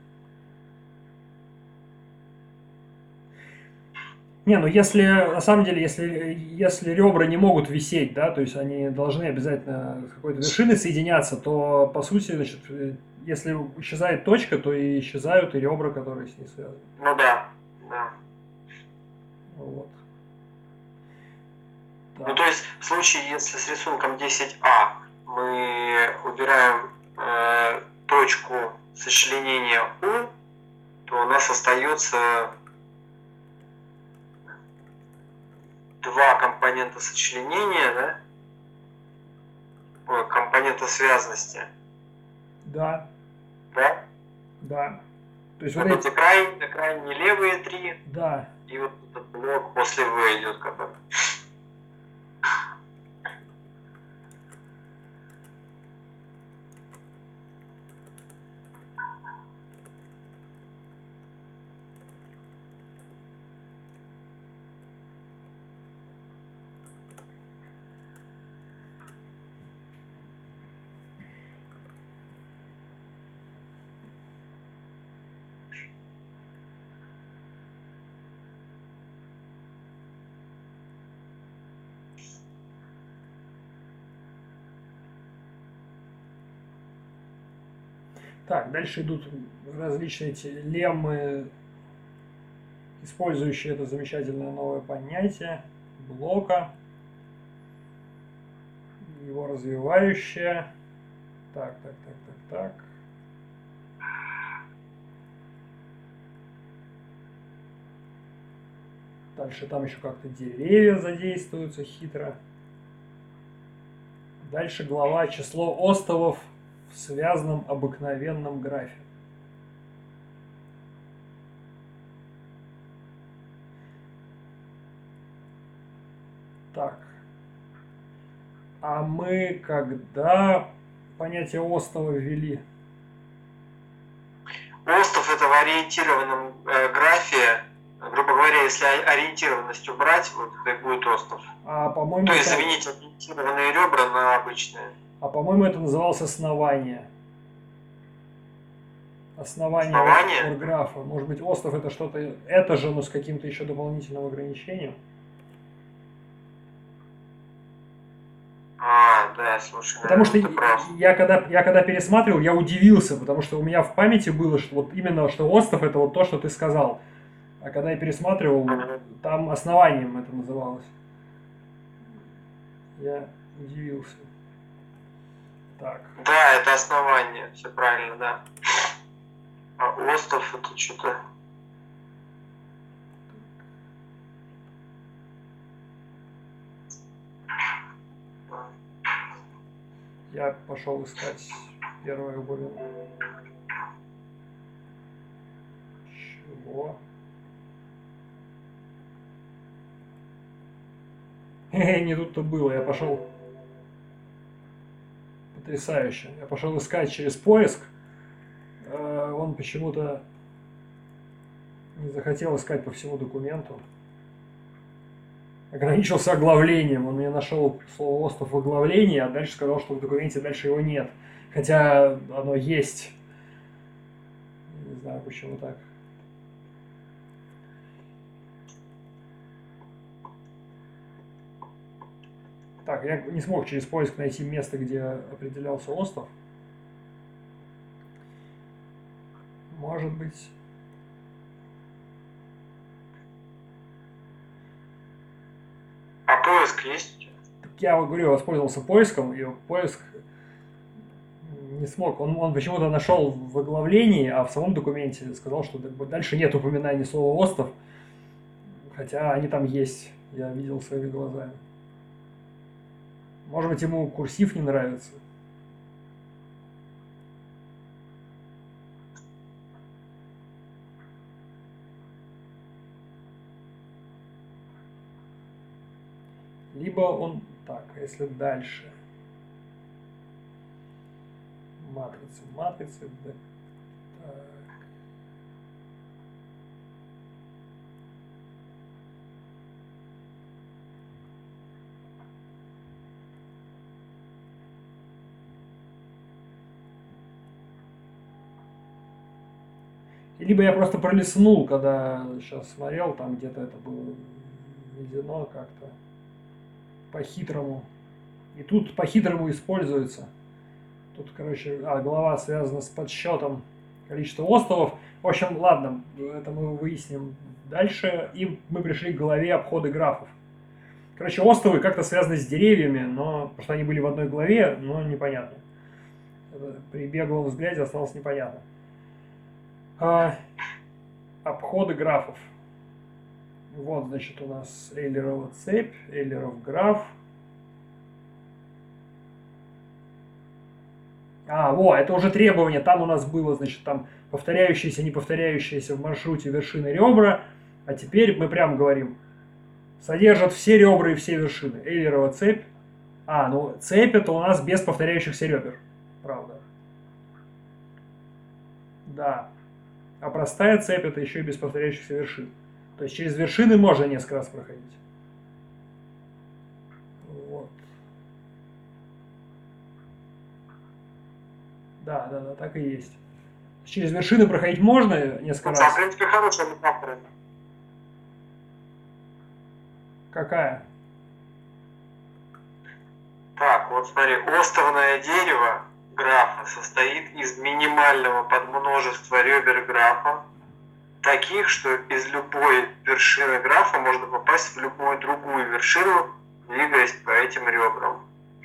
Не, ну если, на самом деле, если ребра не могут висеть, да, то есть они должны обязательно с какой-то вершиной соединяться, то, по сути, значит, если исчезает точка, то и исчезают и ребра, которые с ней связаны. Ну да, да. Вот. Так. Ну то есть в случае, если с рисунком 10А мы убираем точку сочленения У, то у нас остается 2 компонента сочленения, да? Компонента связности. Да. Да? Да. То есть вот эти крайние левые 3. Да. И вот этот блок после В идет который. Так, дальше идут различные леммы, использующие это замечательное новое понятие блока, его развивающее. Так. Дальше там еще как-то деревья задействуются хитро. Дальше глава «Число остовов в связанном обыкновенном графе». Так. А мы когда понятие остова ввели? Остов это в ориентированном графе. Грубо говоря, если ориентированность убрать, вот это будет остов. По-моему, то есть заменить ориентированные ребра на обычные. По-моему, это называлось основание. Основание орграфа. Может быть, остов это что-то, это же, но с каким-то еще дополнительным ограничением. да, слушай, Потому что ты прав. я когда пересматривал, я удивился, потому что у меня в памяти было, что вот именно что остров это вот то, что ты сказал. А когда я пересматривал, там основанием это называлось. Я удивился. Так. Да, это основание, все правильно, да. А остров это что-то... Я пошел искать первое упоминание. Чего? Не тут-то было. Я пошел... Потрясающе. Я пошел искать через поиск. Он почему-то не захотел искать по всему документу. Ограничился оглавлением. Он мне нашел слово остров в оглавлении, а дальше сказал, что в документе дальше его нет. Хотя оно есть. Не знаю, почему так. Так, я не смог через поиск найти место, где определялся остров. Может быть... А поиск есть? Я говорю, воспользовался поиском, и поиск не смог. Он почему-то нашел в оглавлении, а в самом документе сказал, что дальше нет упоминаний слова остров. Хотя они там есть. Я видел своими глазами. Может быть, ему курсив не нравится. Либо он... Так, а если дальше? Матрицы. Да, так. Либо я просто пролистнул, когда сейчас смотрел, там где-то это было введено как-то по-хитрому. И тут по-хитрому используется. Тут, короче, глава связана с подсчетом количества островов. В общем, ладно, это мы выясним дальше. И мы пришли к главе обхода графов. Короче, островы как-то связаны с деревьями, но потому что они были в одной главе, но непонятно. Это при беглом взгляде осталось непонятно. Обходы графов. Вот, значит, у нас Эйлерова цепь, Эйлеров граф. Это уже требование. Там у нас было, значит, там повторяющиеся, не повторяющиеся в маршруте вершины ребра. А теперь мы прям говорим, содержат все ребра и все вершины. Эйлерова цепь. Цепь это у нас без повторяющихся ребер. Правда. Да. А простая цепь это еще и без повторяющихся вершин. То есть через вершины можно несколько раз проходить. Вот. Да, так и есть. Через вершины проходить можно несколько раз. В принципе, хорошая метафора. Какая? Так, вот смотри, островное дерево графа состоит из минимального подмножества ребер графа, таких, что из любой вершины графа можно попасть в любую другую вершину, двигаясь по этим ребрам.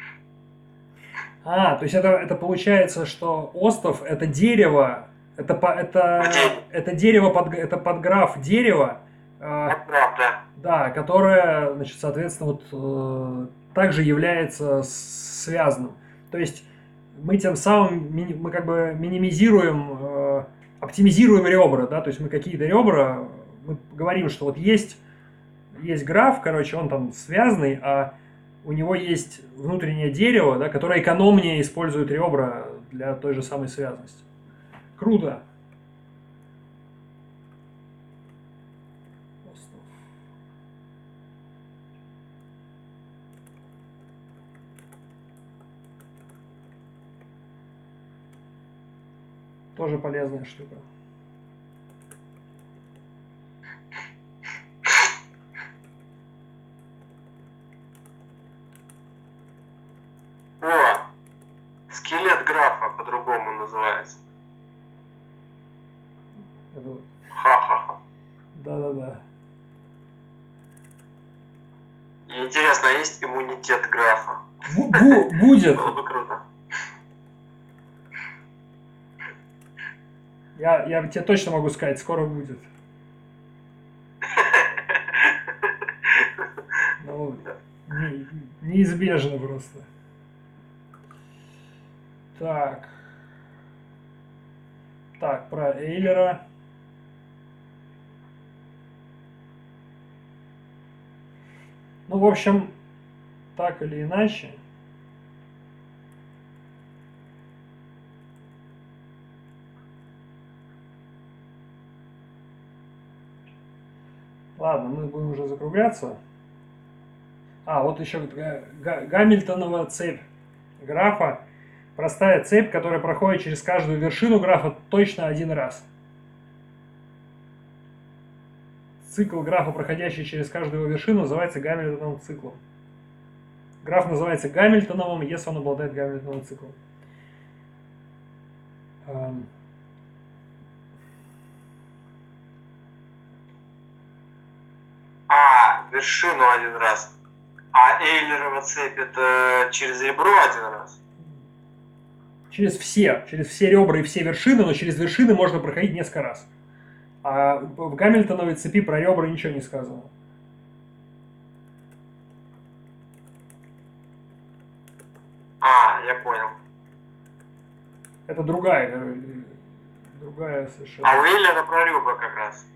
То есть это получается, что остров это дерево, это дерево, это подграф дерева, Подграф, да. да, которое, значит, соответственно, также является связанным. То есть мы тем самым мы как бы минимизируем, оптимизируем ребра, да, то есть мы какие-то ребра, мы говорим, что вот есть граф, короче, он там связанный, а у него есть внутреннее дерево, да, которое экономнее использует ребра для той же самой связности. Круто. Тоже полезная штука. иммунитет графа по-другому называется. Это- Ха-ха-ха. Да-да-да. И интересно, а есть иммунитет графа? Будет. Было бы круто. Я тебе точно могу сказать, скоро будет. Ну, неизбежно просто. Так. Так, про Эйлера. Ну, в общем, так или иначе. Ладно, мы будем уже закругляться. Вот еще Гамильтонова цепь графа. Простая цепь, которая проходит через каждую вершину графа точно один раз. Цикл графа, проходящий через каждую его вершину, называется Гамильтоновым циклом. Граф называется Гамильтоновым, если он обладает Гамильтоновым циклом. Вершину один раз. А Эйлерова цепь это через ребро один раз? Через все ребра и все вершины, но через вершины можно проходить несколько раз. А в Гамильтоновой цепи про ребра ничего не сказано. Я понял. Это другая совершенно. А у Эйлера про ребра как раз.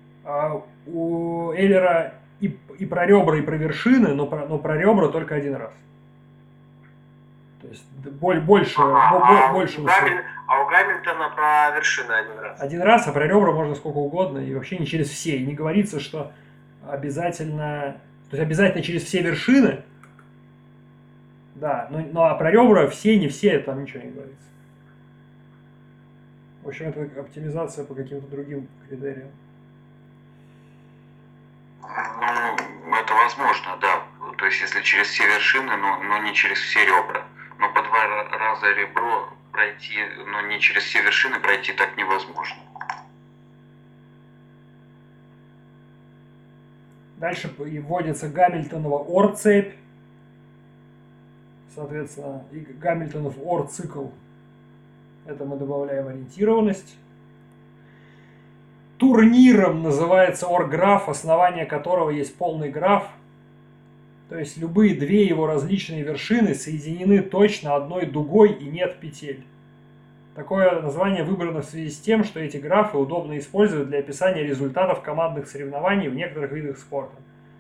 У Эйлера и про ребра, и про вершины, но про ребра только один раз. То есть больше условий. А у Гамильтона про вершины один раз. Один раз, а про ребра можно сколько угодно, и вообще не через все. И не говорится, что обязательно... То есть обязательно через все вершины. Да, а про ребра все, не все, там ничего не говорится. В общем, это оптимизация по каким-то другим критериям. Ну, это возможно, да. То есть, если через все вершины, но не через все ребра. Но по 2 раза ребро пройти, но не через все вершины пройти так невозможно. Дальше вводится Гамильтонова ОР-цепь. Соответственно, и Гамильтонов ОР-цикл. Это мы добавляем ориентированность. Турниром называется ОР-граф, основание которого есть полный граф. То есть любые две его различные вершины соединены точно одной дугой и нет петель. Такое название выбрано в связи с тем, что эти графы удобно использовать для описания результатов командных соревнований в некоторых видах спорта.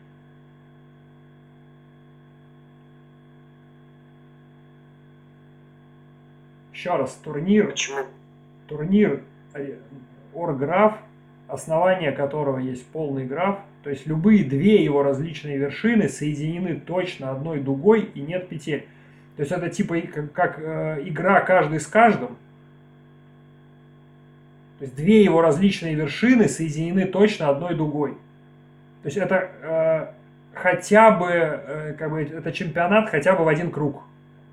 Еще раз, турнир ОР-граф, основание которого есть полный граф, то есть любые две его различные вершины соединены точно одной дугой и нет петель. То есть это типа как игра каждый с каждым. То есть две его различные вершины соединены точно одной дугой. То есть это хотя бы, это чемпионат хотя бы в один круг.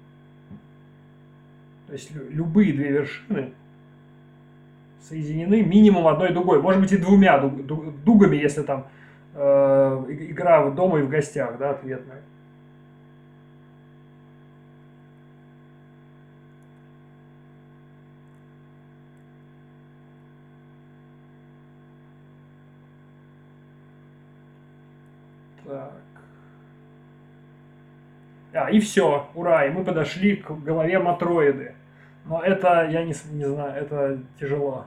То есть любые две вершины соединены минимум одной дугой. Может быть и двумя дугами, если там игра дома и в гостях, да, ответная. Так. И все, ура, и мы подошли к голове матроиды. Но это, я не знаю, это тяжело.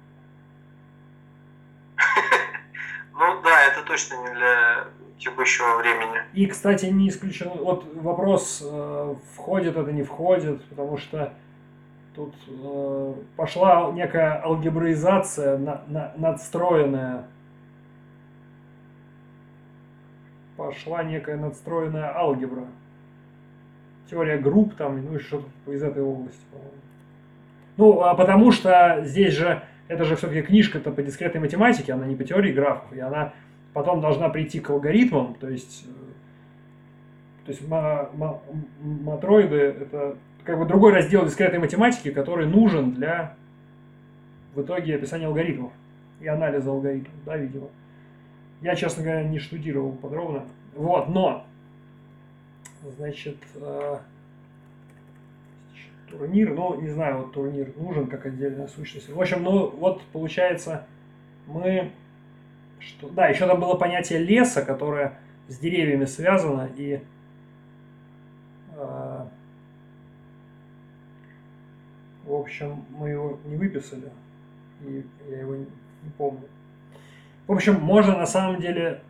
Ну да, это точно не для текущего времени. И, кстати, не исключено, вот вопрос, входит это, не входит, потому что тут пошла некая алгебраизация надстроенная. Пошла некая надстроенная алгебра. Теория групп там, ну и что-то из этой области, по-моему. Ну, потому что здесь же, это же все-таки книжка-то по дискретной математике, она не по теории графов, и она потом должна прийти к алгоритмам, то есть матроиды это как бы другой раздел дискретной математики, который нужен для в итоге описания алгоритмов и анализа алгоритмов, да, видимо. Я, честно говоря, не штудировал подробно. Вот, но, значит, турнир, ну, не знаю, вот турнир нужен как отдельная сущность. В общем, ну, вот, получается, мы, что, да, еще там было понятие леса, которое с деревьями связано, и в общем, мы его не выписали, и я его не помню. В общем, можно на самом деле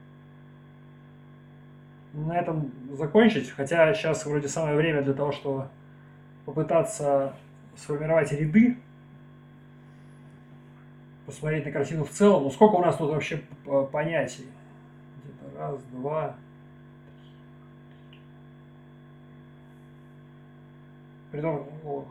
на этом закончить, хотя сейчас вроде самое время для того, чтобы попытаться сформировать ряды, посмотреть на картину в целом. Ну, сколько у нас тут вообще понятий? Где-то раз, два, притом,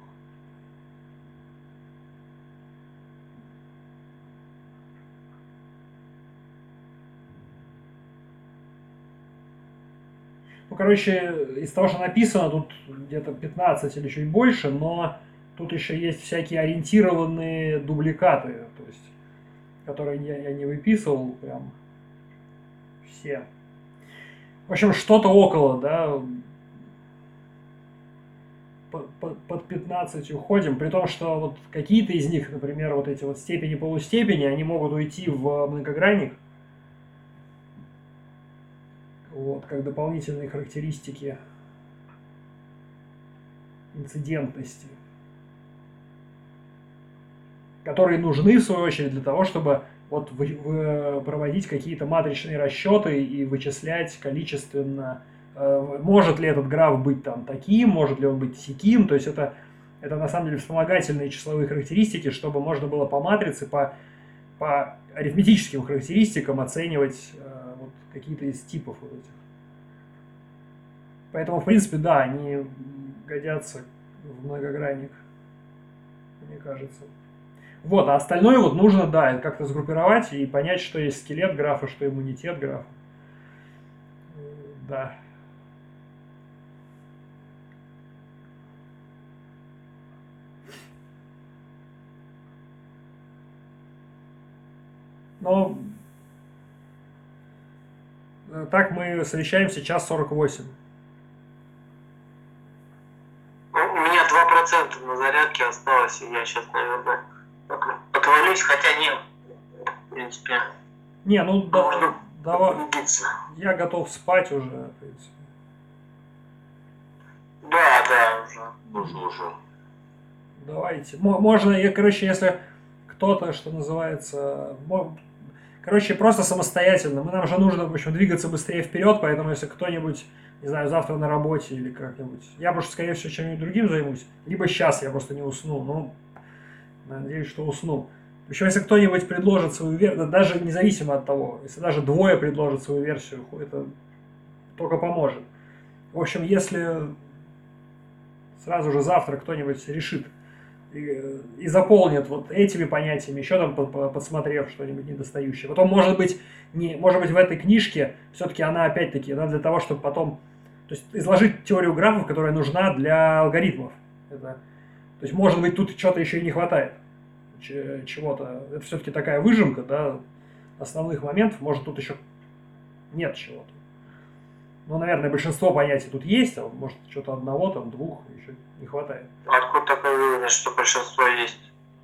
ну, короче, из того, что написано, тут где-то 15 или чуть больше, но тут еще есть всякие ориентированные дубликаты, то есть, которые я не выписывал прям все. В общем, что-то около, да, под 15 уходим, при том, что вот какие-то из них, например, вот эти вот степени, полустепени, они могут уйти в многогранник, вот, как дополнительные характеристики инцидентности, которые нужны, в свою очередь, для того, чтобы вот проводить какие-то матричные расчеты и вычислять количественно, может ли этот граф быть там таким, может ли он быть сяким, то есть это на самом деле вспомогательные числовые характеристики, чтобы можно было по матрице, по арифметическим характеристикам оценивать вот какие-то из типов вот этих. Поэтому, в принципе, да, они годятся в многогранник, мне кажется. Вот, а остальное вот нужно, да, как-то сгруппировать и понять, что есть скелет графа, что иммунитет графа. Да. Но так мы совещаемся 1:48. Ну, у меня 2% на зарядке осталось, и я сейчас, наверное, отвалюсь, хотя нет, в принципе. Не, ну Можно давай. убедиться. Я готов спать уже, в принципе. Да, уже. Давайте. Можно, короче, если кто-то, что называется, короче, просто самостоятельно. Нам же нужно, в общем, двигаться быстрее вперед, поэтому если кто-нибудь, не знаю, завтра на работе или как-нибудь, я просто, скорее всего, чем-нибудь другим займусь, либо сейчас я просто не усну, ну, надеюсь, что усну. В общем, если кто-нибудь предложит свою версию, даже независимо от того, если даже двое предложат свою версию, это только поможет. В общем, если сразу же завтра кто-нибудь решит и заполнит вот этими понятиями, еще там подсмотрев что-нибудь недостающее. Потом, может быть, в этой книжке все-таки она опять-таки, да, для того, чтобы потом, то есть изложить теорию графов, которая нужна для алгоритмов. То есть, может быть, тут что-то еще и не хватает. Чего-то. Это все-таки такая выжимка, да, основных моментов. Может, тут еще нет чего-то. Ну, наверное, большинство понятий тут есть, а может, что-то одного, там, двух еще не хватает. Откуда такая уверенность, что большинство есть?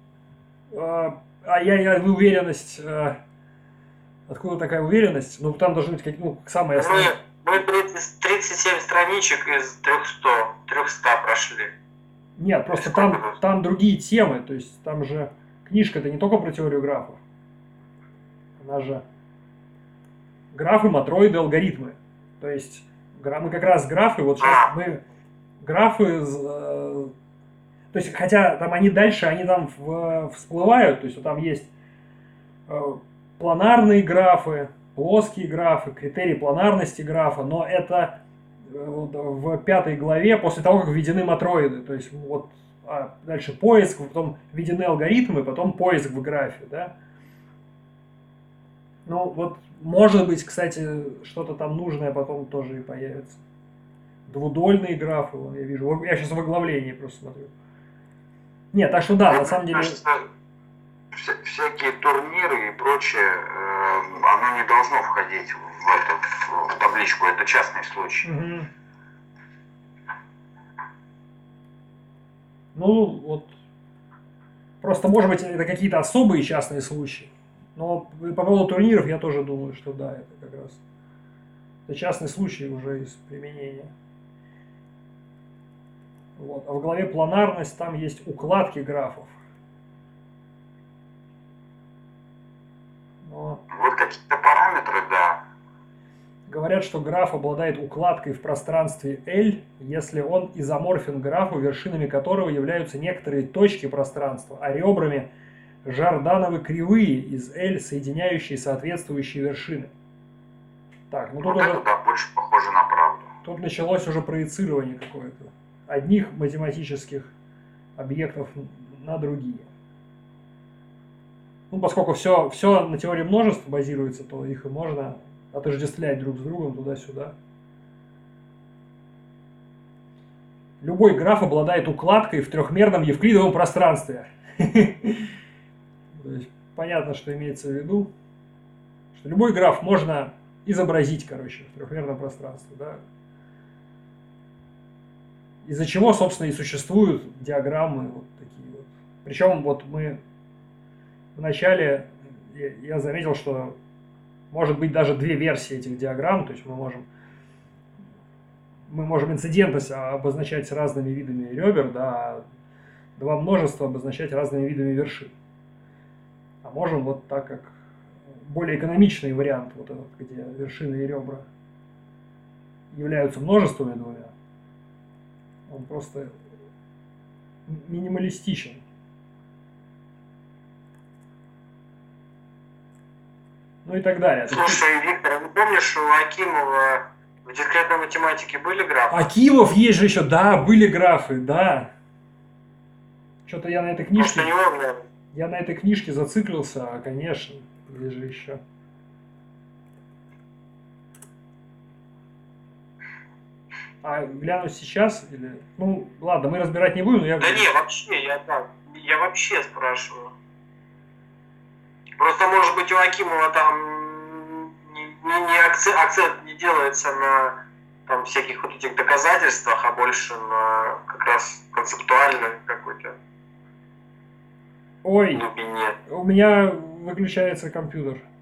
Уверенность... Откуда такая уверенность? Ну, там должны быть самые основные... Мы 37 страничек из 300 прошли. Нет, просто там другие темы, то есть там же книжка-то не только про теорию графов. Она же графы, матроиды, алгоритмы. То есть мы как раз графы, вот сейчас мы графы, то есть хотя там они дальше, они там всплывают, то есть там есть планарные графы, плоские графы, критерии планарности графа, но это в 5 главе, после того, как введены матроиды, то есть вот дальше поиск, потом введены алгоритмы, потом поиск в графе, да. Ну вот, может быть, кстати, что-то там нужное потом тоже и появится двудольные графы, вон, я вижу. Я сейчас в оглавлении просто смотрю. Нет, так что да, на самом деле... Всякие турниры и прочее, оно не должно входить в табличку, это частный случай. Угу. Ну, вот, просто, может быть, это какие-то особые частные случаи. Но по поводу турниров я тоже думаю, что да, это как раз это частный случай уже из применения. Вот. А в главе планарность там есть укладки графов. Но Вот какие-то параметры, да. говорят, что граф обладает укладкой в пространстве L, если он изоморфен графу, вершинами которого являются некоторые точки пространства, а ребрами Жордановы кривые из L, соединяющие соответствующие вершины. Так, ну тут Вот это, да, больше похоже на правду. тут началось уже проецирование какое-то. Одних математических объектов на другие. Ну, поскольку все на теории множеств базируется, то их и можно отождествлять друг с другом туда-сюда. Любой граф обладает укладкой в трехмерном евклидовом пространстве. То есть понятно, что имеется в виду, что любой граф можно изобразить, короче, в трехмерном пространстве, да. Из-за чего, собственно, и существуют диаграммы вот такие вот. Причем вот мы вначале, я заметил, что может быть даже две версии этих диаграмм, то есть мы можем инцидентность обозначать с разными видами ребер, да, а два множества обозначать разными видами вершин. А можем вот так, как более экономичный вариант, вот этот, где вершины и ребра являются множествами двумя, он просто минималистичен. Ну и так далее. Слушай, Виктор, не помнишь, у Акимова в дискретной математике были графы? Акимов есть же еще, да, были графы, да. Что-то я на этой книжке... Может, у него, наверное, Я на этой книжке зациклился, а, конечно, где же еще. А глянуть сейчас или... Ну, ладно, мы разбирать не будем, но я... Да не, вообще, я вообще спрашиваю. Просто, может быть, у Акимова там акцент не делается на там всяких вот этих доказательствах, а больше на как раз концептуальной какой-то Ой, глубине. у меня выключается компьютер.